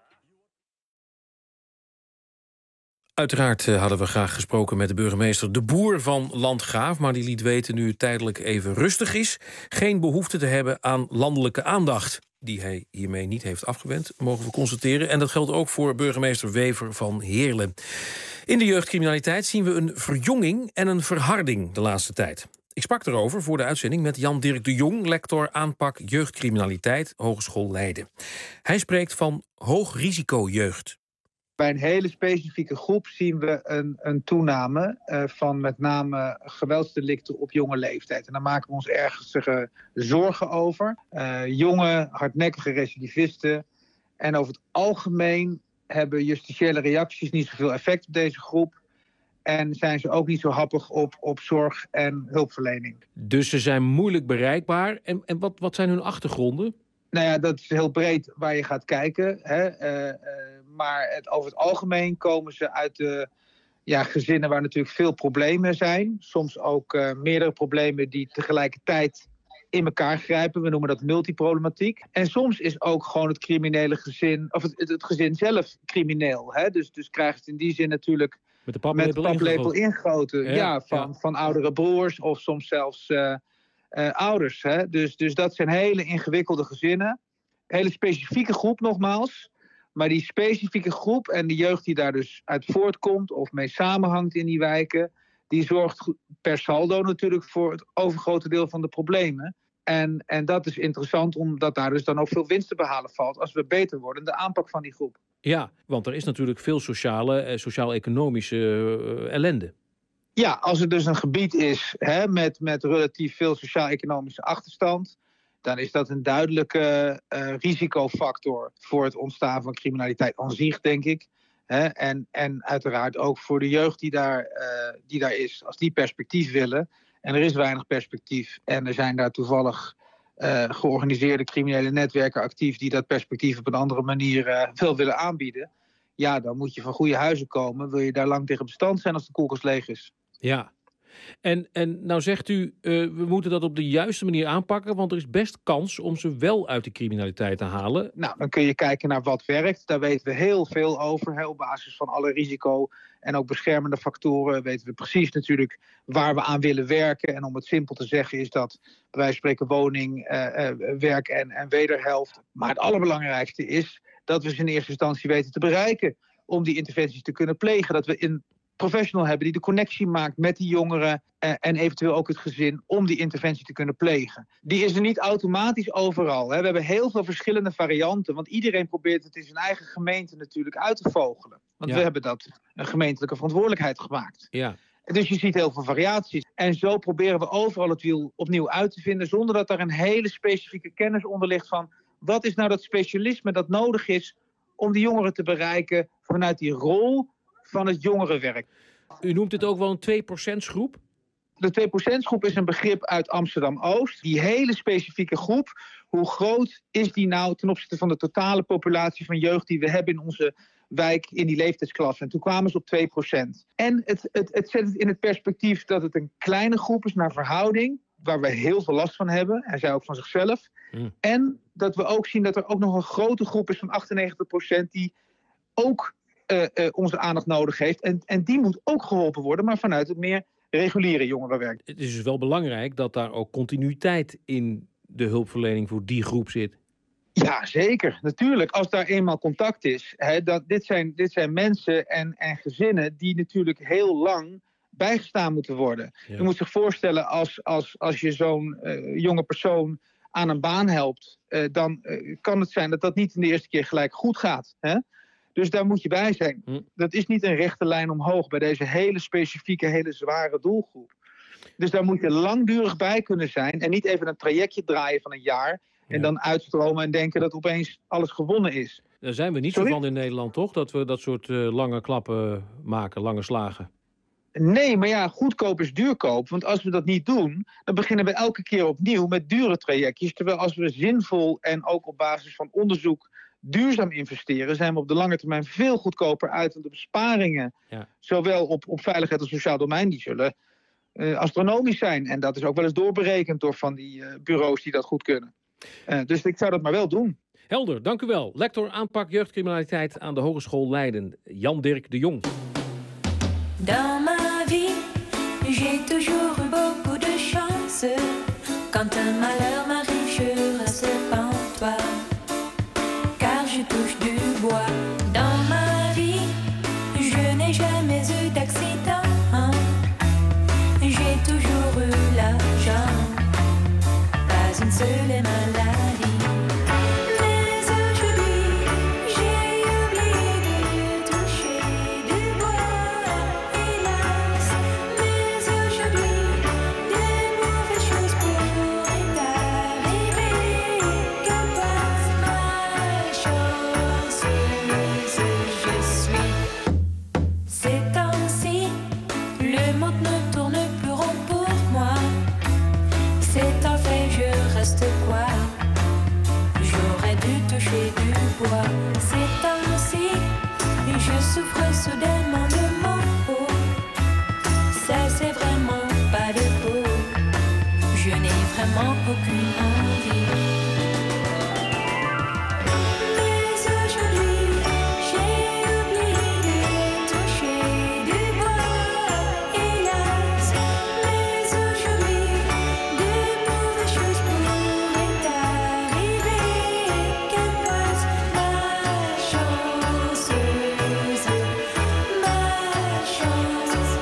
Uiteraard hadden we graag gesproken met de burgemeester De Boer van Landgraaf, maar die liet weten nu het tijdelijk even rustig is, geen behoefte te hebben aan landelijke aandacht, die hij hiermee niet heeft afgewend, mogen we constateren. En dat geldt ook voor burgemeester Wever van Heerlen. In de jeugdcriminaliteit zien we een verjonging en een verharding de laatste tijd. Ik sprak erover voor de uitzending met Jan-Dirk de Jong, lector aanpak jeugdcriminaliteit, Hogeschool Leiden. Hij spreekt van hoogrisicojeugd. Bij een hele specifieke groep zien we een toename van met name geweldsdelicten op jonge leeftijd. En daar maken we ons ernstige zorgen over. Jonge, hardnekkige recidivisten. En over het algemeen hebben justitiële reacties niet zoveel effect op deze groep. En zijn ze ook niet zo happig op zorg en hulpverlening. Dus ze zijn moeilijk bereikbaar. En wat zijn hun achtergronden? Nou ja, dat is heel breed waar je gaat kijken. Hè. Maar over het algemeen komen ze uit de gezinnen waar natuurlijk veel problemen zijn. Soms ook meerdere problemen die tegelijkertijd in elkaar grijpen. We noemen dat multiproblematiek. En soms is ook gewoon het criminele gezin, of het gezin zelf crimineel. Hè. Dus krijgt het in die zin natuurlijk met de paplepel ingegoten. Van oudere broers of soms zelfs ouders. Hè. Dus dat zijn hele ingewikkelde gezinnen. Hele specifieke groep nogmaals. Maar die specifieke groep en de jeugd die daar dus uit voortkomt of mee samenhangt in die wijken, die zorgt per saldo natuurlijk voor het overgrote deel van de problemen. En dat is interessant omdat daar dus dan ook veel winst te behalen valt als we beter worden in de aanpak van die groep. Ja, want er is natuurlijk veel sociaal-economische ellende. Ja, als er dus een gebied is met relatief veel sociaal-economische achterstand, dan is dat een duidelijke risicofactor voor het ontstaan van criminaliteit aan zich, denk ik. En uiteraard ook voor de jeugd die daar is. Als die perspectief willen, en er is weinig perspectief, en er zijn daar toevallig georganiseerde criminele netwerken actief die dat perspectief op een andere manier veel willen aanbieden. Ja, dan moet je van goede huizen komen. Wil je daar lang tegen bestand zijn als de koelkast leeg is? Ja. En nou zegt u, we moeten dat op de juiste manier aanpakken, want er is best kans om ze wel uit de criminaliteit te halen. Nou, dan kun je kijken naar wat werkt. Daar weten we heel veel over. Op basis van alle risico en ook beschermende factoren weten we precies natuurlijk waar we aan willen werken. En om het simpel te zeggen is dat bij wijze van spreken woning, werk en wederhelft. Maar het allerbelangrijkste is dat we ze in eerste instantie weten te bereiken om die interventies te kunnen plegen. Dat we een professional hebben die de connectie maakt met die jongeren en eventueel ook het gezin om die interventie te kunnen plegen. Die is er niet automatisch overal. We hebben heel veel verschillende varianten, want iedereen probeert het in zijn eigen gemeente natuurlijk uit te vogelen. Want we hebben dat een gemeentelijke verantwoordelijkheid gemaakt. Ja. Dus je ziet heel veel variaties. En zo proberen we overal het wiel opnieuw uit te vinden, zonder dat er een hele specifieke kennis onder ligt van wat is nou dat specialisme dat nodig is om die jongeren te bereiken vanuit die rol van het jongerenwerk. U noemt het ook wel een 2% groep? De 2% groep is een begrip uit Amsterdam-Oost. Die hele specifieke groep, hoe groot is die nou ten opzichte van de totale populatie van jeugd die we hebben in onze wijk in die leeftijdsklasse? En toen kwamen ze op 2%. En het zet het in het perspectief dat het een kleine groep is naar verhouding, waar we heel veel last van hebben. Hij zei ook van zichzelf. En dat we ook zien dat er ook nog een grote groep is van 98% die ook onze aandacht nodig heeft. En die moet ook geholpen worden, maar vanuit het meer reguliere jongerenwerk. Het is dus wel belangrijk dat daar ook continuïteit in de hulpverlening voor die groep zit. Ja, zeker. Natuurlijk. Als daar eenmaal contact is. Dit zijn mensen en gezinnen die natuurlijk heel lang bijgestaan moeten worden. Ja. Je moet zich voorstellen als je zo'n jonge persoon aan een baan helpt, dan kan het zijn dat dat niet in de eerste keer gelijk goed gaat. Dus daar moet je bij zijn. Dat is niet een rechte lijn omhoog bij deze hele specifieke, hele zware doelgroep. Dus daar moet je langdurig bij kunnen zijn en niet even een trajectje draaien van een jaar en dan uitstromen en denken dat opeens alles gewonnen is. Daar zijn we niet zo van in Nederland, toch? Dat we dat soort lange klappen maken, lange slagen. Nee, maar ja, goedkoop is duurkoop. Want als we dat niet doen, dan beginnen we elke keer opnieuw met dure trajectjes. Terwijl als we zinvol en ook op basis van onderzoek duurzaam investeren, zijn we op de lange termijn veel goedkoper uit. Want de besparingen, zowel op veiligheid als sociaal domein, die zullen astronomisch zijn. En dat is ook wel eens doorberekend door van die bureaus die dat goed kunnen. Dus ik zou dat maar wel doen. Helder, dank u wel. Lector aanpak jeugdcriminaliteit aan de Hogeschool Leiden, Jan-Dirk de Jong. Dans ma vie, j'ai toujours eu beaucoup de chance. Quand un malheur m'arrive, je reste pantois, car je touche du bois. Dans ma vie, je n'ai jamais eu d'accident. J'ai toujours eu l'argent, pas une seule maladie. C'est ainsi, je souffre soudainement de mon ça c'est vraiment pas de peau. Je n'ai vraiment aucune envie.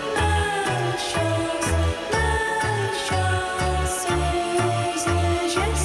Je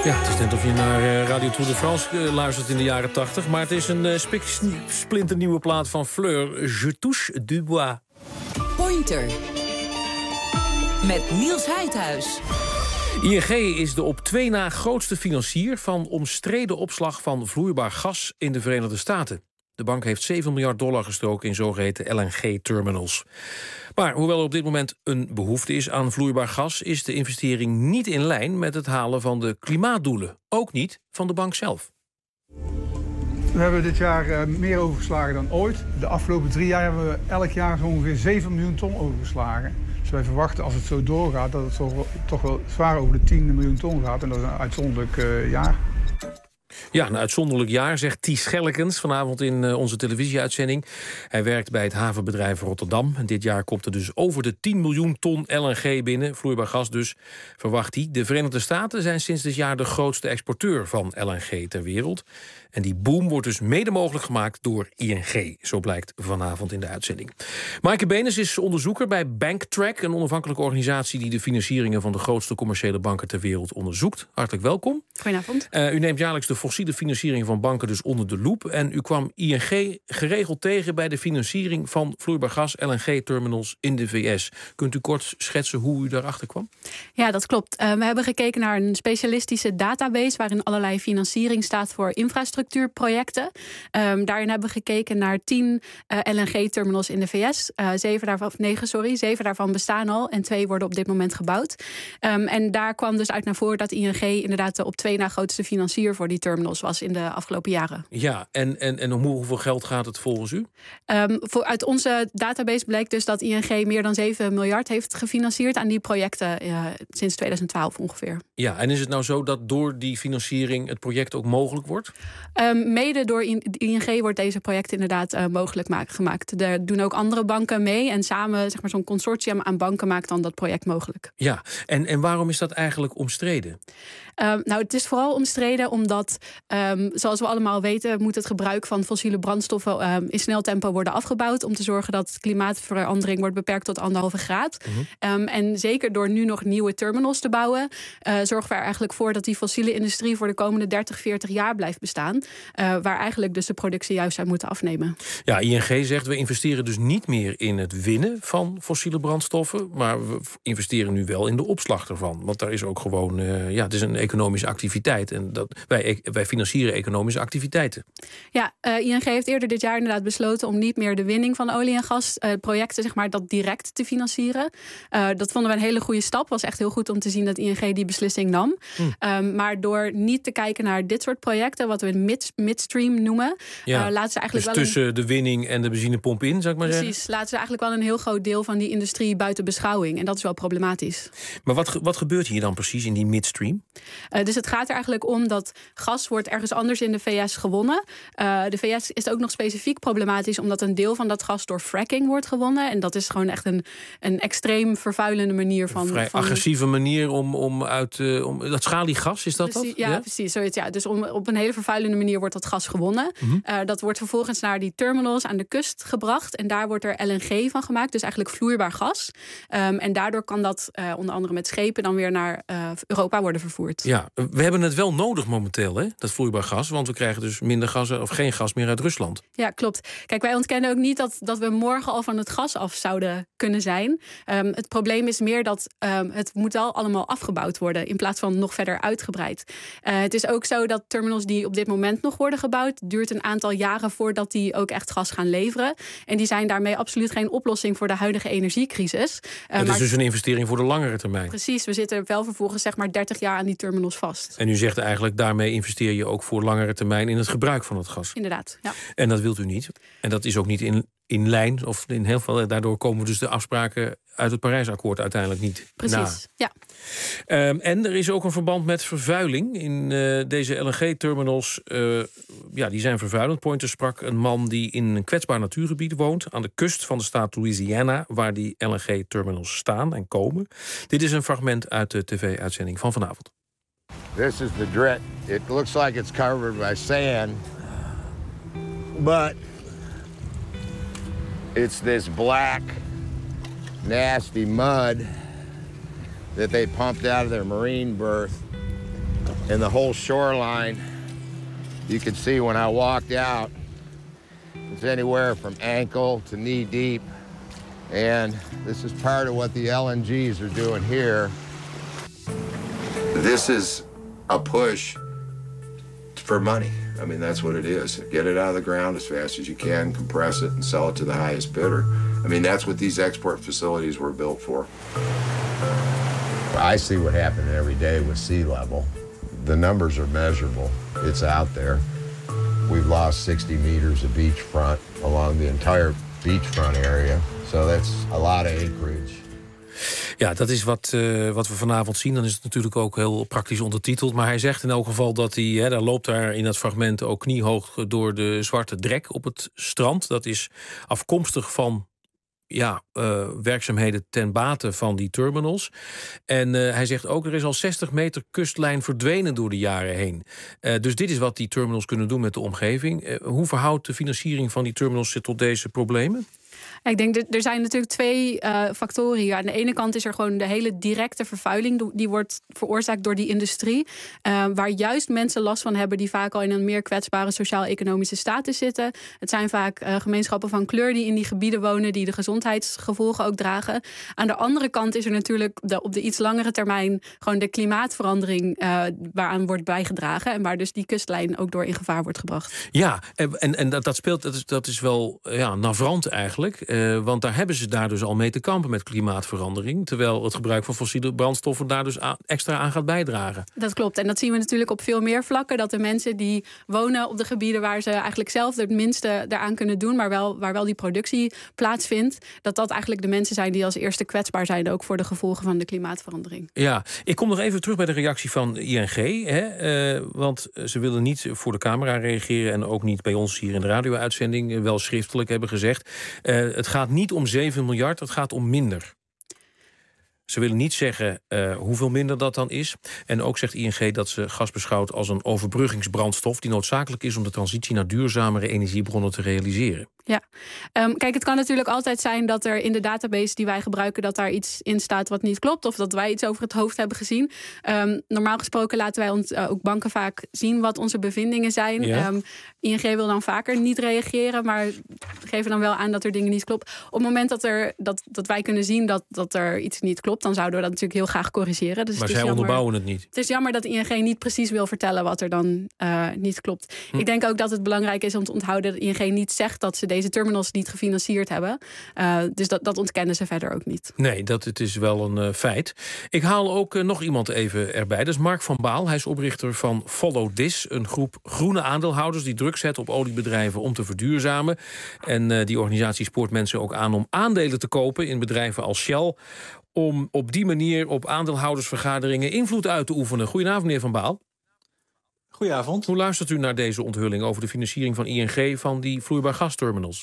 Ja, het is net of je naar Radio Tour de France luistert in de jaren 80. Maar het is een splinternieuwe plaat van Fleur. Je touche du bois. Pointer. Met Niels Heidhuis. ING is de op 2 na grootste financier van omstreden opslag van vloeibaar gas in de Verenigde Staten. De bank heeft $7 miljard gestoken in zogeheten LNG-terminals. Maar hoewel er op dit moment een behoefte is aan vloeibaar gas, is de investering niet in lijn met het halen van de klimaatdoelen. Ook niet van de bank zelf. We hebben dit jaar meer overgeslagen dan ooit. De afgelopen 3 jaar hebben we elk jaar zo ongeveer 7 miljoen ton overgeslagen. Dus wij verwachten als het zo doorgaat dat het toch wel zwaar over de 10 miljoen ton gaat. En dat is een uitzonderlijk jaar. Ja, een uitzonderlijk jaar, zegt Ties Schellekens vanavond in onze televisieuitzending. Hij werkt bij het havenbedrijf Rotterdam. En dit jaar komt er dus over de 10 miljoen ton LNG binnen, vloeibaar gas dus, verwacht hij. De Verenigde Staten zijn sinds dit jaar de grootste exporteur van LNG ter wereld. En die boom wordt dus mede mogelijk gemaakt door ING. Zo blijkt vanavond in de uitzending. Maaike Benes is onderzoeker bij BankTrack, een onafhankelijke organisatie die de financieringen van de grootste commerciële banken ter wereld onderzoekt. Hartelijk welkom. Goedenavond. U neemt jaarlijks de fossiele financiering van banken dus onder de loep. En u kwam ING geregeld tegen bij de financiering van vloeibaar gas LNG-terminals in de VS. Kunt u kort schetsen hoe u daarachter kwam? Ja, dat klopt. We hebben gekeken naar een specialistische database waarin allerlei financiering staat voor infrastructuurprojecten. Daarin hebben we gekeken naar 10 LNG-terminals in de VS. 7 daarvan bestaan al en 2 worden op dit moment gebouwd. En daar kwam dus uit naar voren dat ING inderdaad de op 2 na grootste financier voor die terminals was in de afgelopen jaren. Ja, en om hoeveel geld gaat het volgens u? Uit onze database blijkt dus dat ING meer dan 7 miljard heeft gefinancierd aan die projecten sinds 2012 ongeveer. Ja, en is het nou zo dat door die financiering het project ook mogelijk wordt? Mede door ING wordt deze project inderdaad mogelijk gemaakt. Er doen ook andere banken mee en samen zeg maar, zo'n consortium aan banken maakt dan dat project mogelijk. Ja, en waarom is dat eigenlijk omstreden? Nou, het is vooral omstreden omdat, zoals we allemaal weten, moet het gebruik van fossiele brandstoffen in snel tempo worden afgebouwd om te zorgen dat klimaatverandering wordt beperkt tot 1,5 graad. En zeker door nu nog nieuwe terminals te bouwen, zorgen we er eigenlijk voor dat die fossiele industrie voor de komende 30, 40 jaar blijft bestaan. Waar eigenlijk dus de productie juist zou moeten afnemen. Ja, ING zegt we investeren dus niet meer in het winnen van fossiele brandstoffen, maar we investeren nu wel in de opslag ervan. Want daar is ook gewoon, het is een economische activiteit. En wij financieren economische activiteiten. Ja, ING heeft eerder dit jaar inderdaad besloten om niet meer de winning van olie- en gasprojecten zeg maar, dat direct te financieren. Dat vonden we een hele goede stap. Was echt heel goed om te zien dat ING die beslissing nam. Maar door niet te kijken naar dit soort projecten, wat we midstream noemen, laten ze eigenlijk dus wel tussen de winning en de benzinepomp in, zou ik maar zeggen. Precies, laten ze eigenlijk wel een heel groot deel van die industrie buiten beschouwing. En dat is wel problematisch. Maar wat gebeurt hier dan precies in die midstream? Dus het gaat er eigenlijk om dat gas wordt ergens anders in de VS gewonnen. De VS is ook nog specifiek problematisch omdat een deel van dat gas door fracking wordt gewonnen. En dat is gewoon echt een extreem vervuilende manier van... Een vrij agressieve manier om dat schaliegas, is dat precies, dat? Ja, precies. Zoiets, ja. Dus op een hele vervuilende manier wordt dat gas gewonnen. Dat wordt vervolgens naar die terminals aan de kust gebracht. En daar wordt er LNG van gemaakt. Dus eigenlijk vloeibaar gas. En daardoor kan dat onder andere met schepen dan weer naar Europa worden vervoerd. Ja, we hebben het wel nodig momenteel, hè, dat vloeibaar gas. Want we krijgen dus minder gas of geen gas meer uit Rusland. Ja, klopt. Kijk, wij ontkennen ook niet dat we morgen al van het gas af zouden kunnen zijn. Het probleem is meer dat het moet al allemaal afgebouwd worden in plaats van nog verder uitgebreid. Het is ook zo dat terminals die op dit moment nog worden gebouwd, duurt een aantal jaren voordat die ook echt gas gaan leveren. En die zijn daarmee absoluut geen oplossing voor de huidige energiecrisis. Het is dus een investering voor de langere termijn. Precies, we zitten wel vervolgens zeg maar 30 jaar aan die terminals vast. En u zegt eigenlijk, daarmee investeer je ook voor langere termijn in het gebruik van het gas. Inderdaad, ja. En dat wilt u niet. En dat is ook niet in lijn, of in heel veel, daardoor komen dus de afspraken uit het Parijsakkoord uiteindelijk niet na. Precies, ja. En er is ook een verband met vervuiling. In deze LNG-terminals, die zijn vervuilend. Pointer sprak een man die in een kwetsbaar natuurgebied woont, aan de kust van de staat Louisiana, waar die LNG-terminals staan en komen. Dit is een fragment uit de tv-uitzending van vanavond. This is the Dret. It looks like it's covered by sand, but it's this black, nasty mud that they pumped out of their marine berth And the whole shoreline, you can see when I walked out, it's anywhere from ankle to knee deep. And this is part of what the LNGs are doing here. This is a push for money. I mean, that's what it is. Get it out of the ground as fast as you can, compress it, and sell it to the highest bidder. I mean, that's what these export facilities were built for. I see what happened every day with sea level. The numbers are measurable. It's out there. We've lost 60 meters of beachfront along the entire beachfront area. So that's a lot of acreage. Ja, dat is wat we vanavond zien. Dan is het natuurlijk ook heel praktisch ondertiteld. Maar hij zegt in elk geval dat hij... daar loopt daar in dat fragment ook kniehoog door de zwarte drek op het strand. Dat is afkomstig van werkzaamheden ten bate van die terminals. En hij zegt ook, er is al 60 meter kustlijn verdwenen door de jaren heen. Dus dit is wat die terminals kunnen doen met de omgeving. Hoe verhoudt de financiering van die terminals zich tot deze problemen? Ik denk dat er zijn natuurlijk twee factoren hier. Aan de ene kant is er gewoon de hele directe vervuiling. Die wordt veroorzaakt door die industrie. Waar juist mensen last van hebben die vaak al in een meer kwetsbare sociaal-economische status zitten. Het zijn vaak gemeenschappen van kleur die in die gebieden wonen, die de gezondheidsgevolgen ook dragen. Aan de andere kant is er natuurlijk op de iets langere termijn gewoon de klimaatverandering waaraan wordt bijgedragen. En waar dus die kustlijn ook door in gevaar wordt gebracht. Ja, en dat speelt, dat is wel navrant eigenlijk. Want daar hebben ze daar dus al mee te kampen met klimaatverandering. Terwijl het gebruik van fossiele brandstoffen daar dus extra aan gaat bijdragen. Dat klopt. En dat zien we natuurlijk op veel meer vlakken. Dat de mensen die wonen op de gebieden waar ze eigenlijk zelf het minste daaraan kunnen doen, maar waar wel die productie plaatsvindt, dat eigenlijk de mensen zijn die als eerste kwetsbaar zijn ook voor de gevolgen van de klimaatverandering. Ja, ik kom nog even terug bij de reactie van ING. Want ze willen niet voor de camera reageren en ook niet bij ons hier in de radio-uitzending. Wel schriftelijk hebben gezegd. Het gaat niet om 7 miljard, het gaat om minder. Ze willen niet zeggen hoeveel minder dat dan is. En ook zegt ING dat ze gas beschouwt als een overbruggingsbrandstof die noodzakelijk is om de transitie naar duurzamere energiebronnen te realiseren. Ja, kijk, het kan natuurlijk altijd zijn dat er in de database die wij gebruiken, dat daar iets in staat wat niet klopt, of dat wij iets over het hoofd hebben gezien. Normaal gesproken laten wij ons ook banken vaak zien wat onze bevindingen zijn. Ja. ING wil dan vaker niet reageren, maar geven dan wel aan dat er dingen niet kloppen. Op het moment dat wij kunnen zien dat er iets niet klopt, dan zouden we dat natuurlijk heel graag corrigeren. Dus maar zij onderbouwen het niet. Het is jammer dat ING niet precies wil vertellen wat er dan niet klopt. Ik denk ook dat het belangrijk is om te onthouden dat ING niet zegt dat ze deze terminals niet gefinancierd hebben. Dus dat ontkennen ze verder ook niet. Nee, het is wel een feit. Ik haal ook nog iemand even erbij. Dat is Mark van Baal. Hij is oprichter van Follow This, een groep groene aandeelhouders die druk zetten op oliebedrijven om te verduurzamen. En die organisatie spoort mensen ook aan om aandelen te kopen in bedrijven als Shell, om op die manier op aandeelhoudersvergaderingen invloed uit te oefenen. Goedenavond, meneer Van Baal. Goedenavond. Hoe luistert u naar deze onthulling over de financiering van ING van die vloeibaar gasterminals?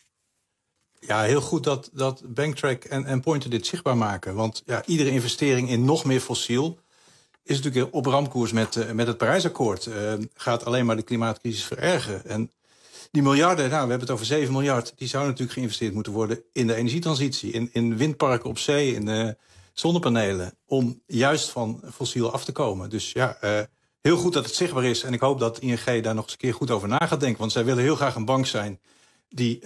Ja, heel goed dat Banktrack en Pointer dit zichtbaar maken. Want iedere investering in nog meer fossiel is natuurlijk op ramkoers met het Parijsakkoord. Gaat alleen maar de klimaatcrisis verergeren. En die miljarden, we hebben het over 7 miljard... die zouden natuurlijk geïnvesteerd moeten worden in de energietransitie. In windparken op zee, in zonnepanelen. Om juist van fossiel af te komen. Dus heel goed dat het zichtbaar is. En ik hoop dat ING daar nog eens een keer goed over na gaat denken. Want zij willen heel graag een bank zijn die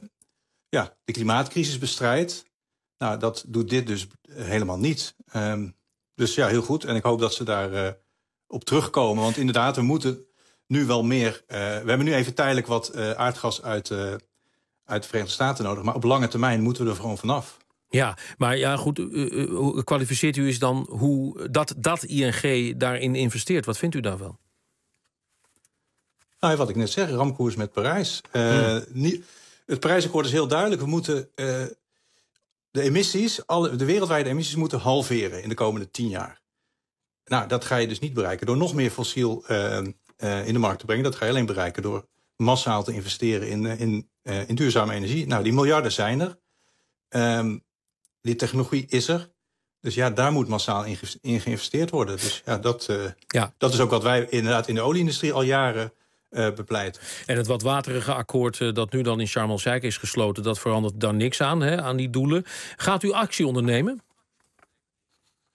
de klimaatcrisis bestrijdt. Nou, dat doet dit dus helemaal niet. Dus heel goed. En ik hoop dat ze daar op terugkomen. Want inderdaad, we moeten nu wel meer. We hebben nu even tijdelijk wat aardgas uit de Verenigde Staten nodig. Maar op lange termijn moeten we er gewoon vanaf. Ja, maar goed, kwalificeert u eens dan hoe dat ING daarin investeert? Wat vindt u daar wel? Nou, wat ik net zeg, ramkoers met Parijs. Het Parijsakkoord is heel duidelijk. We moeten de emissies, de wereldwijde emissies moeten halveren in de komende 10 jaar. Nou, dat ga je dus niet bereiken door nog meer fossiel in de markt te brengen. Dat ga je alleen bereiken door massaal te investeren in duurzame energie. Nou, die miljarden zijn er. Die technologie is er. Dus daar moet massaal in geïnvesteerd worden. Dus dat is ook wat wij inderdaad in de olieindustrie al jaren bepleiten. En het wat waterige akkoord dat nu dan in Sharm el-Sheikh is gesloten, dat verandert dan niks aan die doelen. Gaat u actie ondernemen?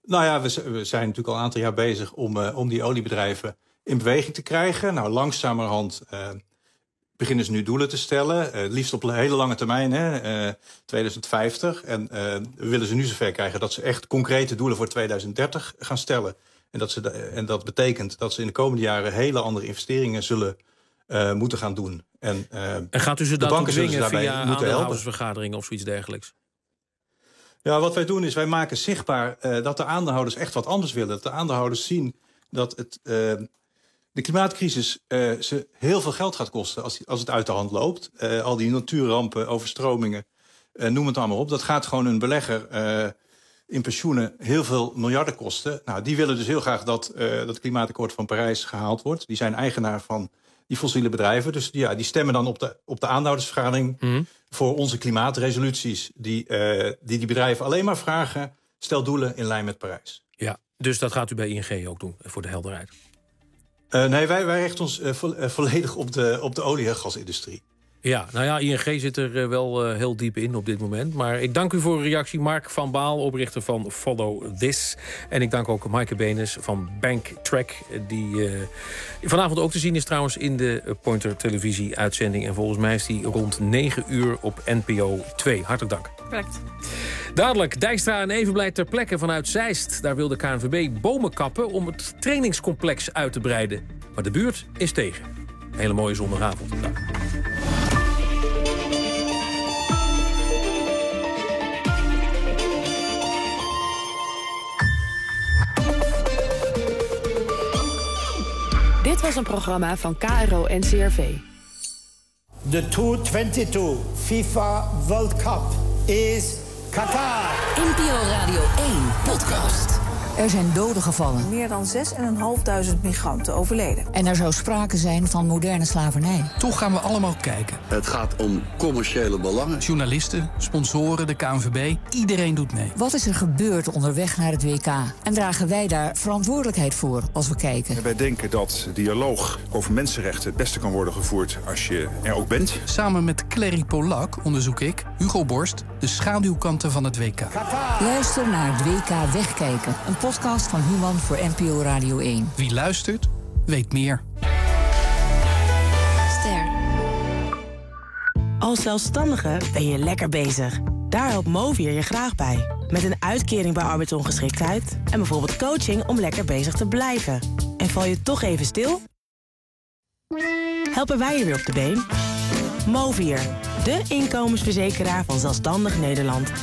Nou ja, we zijn natuurlijk al een aantal jaar bezig om die oliebedrijven in beweging te krijgen. Nou, langzamerhand beginnen ze nu doelen te stellen. Liefst op een hele lange termijn, 2050. En we willen ze nu zover krijgen dat ze echt concrete doelen voor 2030 gaan stellen. En dat betekent dat ze in de komende jaren hele andere investeringen zullen moeten gaan doen. En gaat u ze dat ook dwingen via aandeelhoudersvergaderingen of zoiets dergelijks? Ja, wat wij doen is wij maken zichtbaar dat de aandeelhouders echt wat anders willen. Dat de aandeelhouders zien dat de klimaatcrisis ze heel veel geld gaat kosten als het uit de hand loopt. Al die natuurrampen, overstromingen, noem het allemaal op. Dat gaat gewoon een belegger in pensioenen heel veel miljarden kosten. Nou, die willen dus heel graag dat het klimaatakkoord van Parijs gehaald wordt. Die zijn eigenaar van die fossiele bedrijven. Dus die stemmen dan op de aandeelhoudersvergadering voor onze klimaatresoluties. Die bedrijven alleen maar vragen, stel doelen in lijn met Parijs. Ja, dus dat gaat u bij ING ook doen, voor de helderheid? Nee, wij richten ons volledig op de olie- en gasindustrie. Ja, nou ja, ING zit er wel heel diep in op dit moment. Maar ik dank u voor uw reactie. Mark van Baal, oprichter van Follow This. En ik dank ook Maaike Benes van BankTrack. Die vanavond ook te zien is trouwens in de Pointer televisie-uitzending. En volgens mij is die rond 9 uur op NPO 2. Hartelijk dank. Correct. Dadelijk, Dijkstra en Evenblij ter plekke vanuit Zeist. Daar wil de KNVB bomen kappen om het trainingscomplex uit te breiden. Maar de buurt is tegen. Een hele mooie zondagavond. Dag. Dit was een programma van KRO en CRV. De 2022 FIFA World Cup is Qatar. NPO Radio 1 podcast. Er zijn doden gevallen. Meer dan 6.500 migranten overleden. En er zou sprake zijn van moderne slavernij. Toch gaan we allemaal kijken. Het gaat om commerciële belangen. Journalisten, sponsoren, de KNVB, iedereen doet mee. Wat is er gebeurd onderweg naar het WK? En dragen wij daar verantwoordelijkheid voor als we kijken? Wij denken dat dialoog over mensenrechten het beste kan worden gevoerd als je er ook bent. Samen met Clary Polak onderzoek ik, Hugo Borst, de schaduwkanten van het WK. Luister naar het WK Wegkijken. Een podcast van Human voor NPO Radio 1. Wie luistert, weet meer. Ster. Als zelfstandige ben je lekker bezig. Daar helpt Movier je graag bij. Met een uitkering bij arbeidsongeschiktheid en bijvoorbeeld coaching om lekker bezig te blijven. En val je toch even stil? Helpen wij je weer op de been? Movier, de inkomensverzekeraar van zelfstandig Nederland.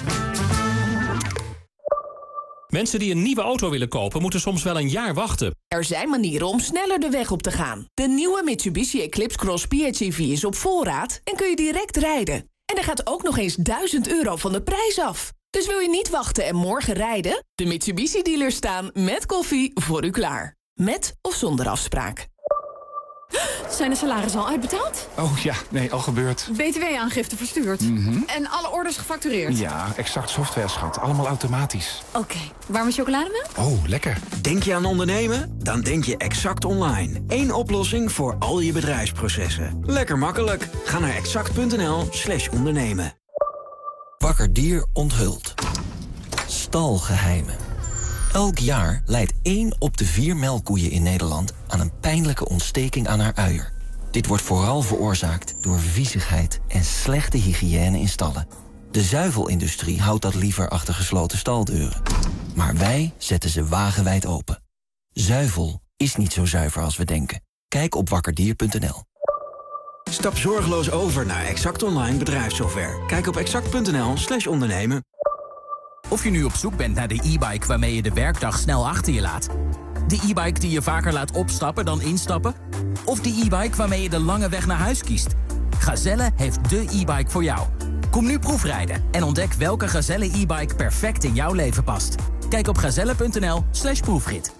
Mensen die een nieuwe auto willen kopen, moeten soms wel een jaar wachten. Er zijn manieren om sneller de weg op te gaan. De nieuwe Mitsubishi Eclipse Cross PHEV is op voorraad en kun je direct rijden. En er gaat ook nog eens €1000 van de prijs af. Dus wil je niet wachten en morgen rijden? De Mitsubishi-dealers staan met koffie voor u klaar. Met of zonder afspraak. Zijn de salarissen al uitbetaald? Oh ja, nee, al gebeurd. BTW-aangifte verstuurd. En alle orders gefactureerd? Ja, Exact Software, schat. Allemaal automatisch. Oké. Warme chocolademelk? Oh, lekker. Denk je aan ondernemen? Dan denk je Exact Online. Eén oplossing voor al je bedrijfsprocessen. Lekker makkelijk. Ga naar exact.nl/ondernemen. Wakker Dier onthult. Stalgeheimen. Elk jaar lijdt 1 op de 4 melkkoeien in Nederland aan een pijnlijke ontsteking aan haar uier. Dit wordt vooral veroorzaakt door viezigheid en slechte hygiëne in stallen. De zuivelindustrie houdt dat liever achter gesloten staldeuren. Maar wij zetten ze wagenwijd open. Zuivel is niet zo zuiver als we denken. Kijk op wakkerdier.nl. Stap zorgeloos over naar Exact Online bedrijfssoftware. Kijk op exact.nl/ondernemen. Of je nu op zoek bent naar de e-bike waarmee je de werkdag snel achter je laat. De e-bike die je vaker laat opstappen dan instappen. Of de e-bike waarmee je de lange weg naar huis kiest. Gazelle heeft de e-bike voor jou. Kom nu proefrijden en ontdek welke Gazelle e-bike perfect in jouw leven past. Kijk op gazelle.nl/proefrit.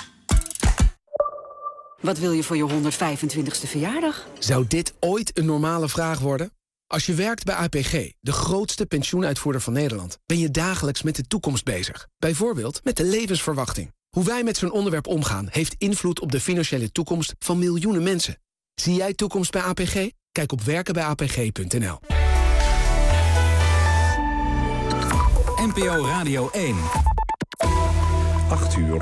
Wat wil je voor je 125ste verjaardag? Zou dit ooit een normale vraag worden? Als je werkt bij APG, de grootste pensioenuitvoerder van Nederland, ben je dagelijks met de toekomst bezig. Bijvoorbeeld met de levensverwachting. Hoe wij met zo'n onderwerp omgaan, heeft invloed op de financiële toekomst van miljoenen mensen. Zie jij toekomst bij APG? Kijk op werkenbijapg.nl. NPO Radio 1. 8 uur.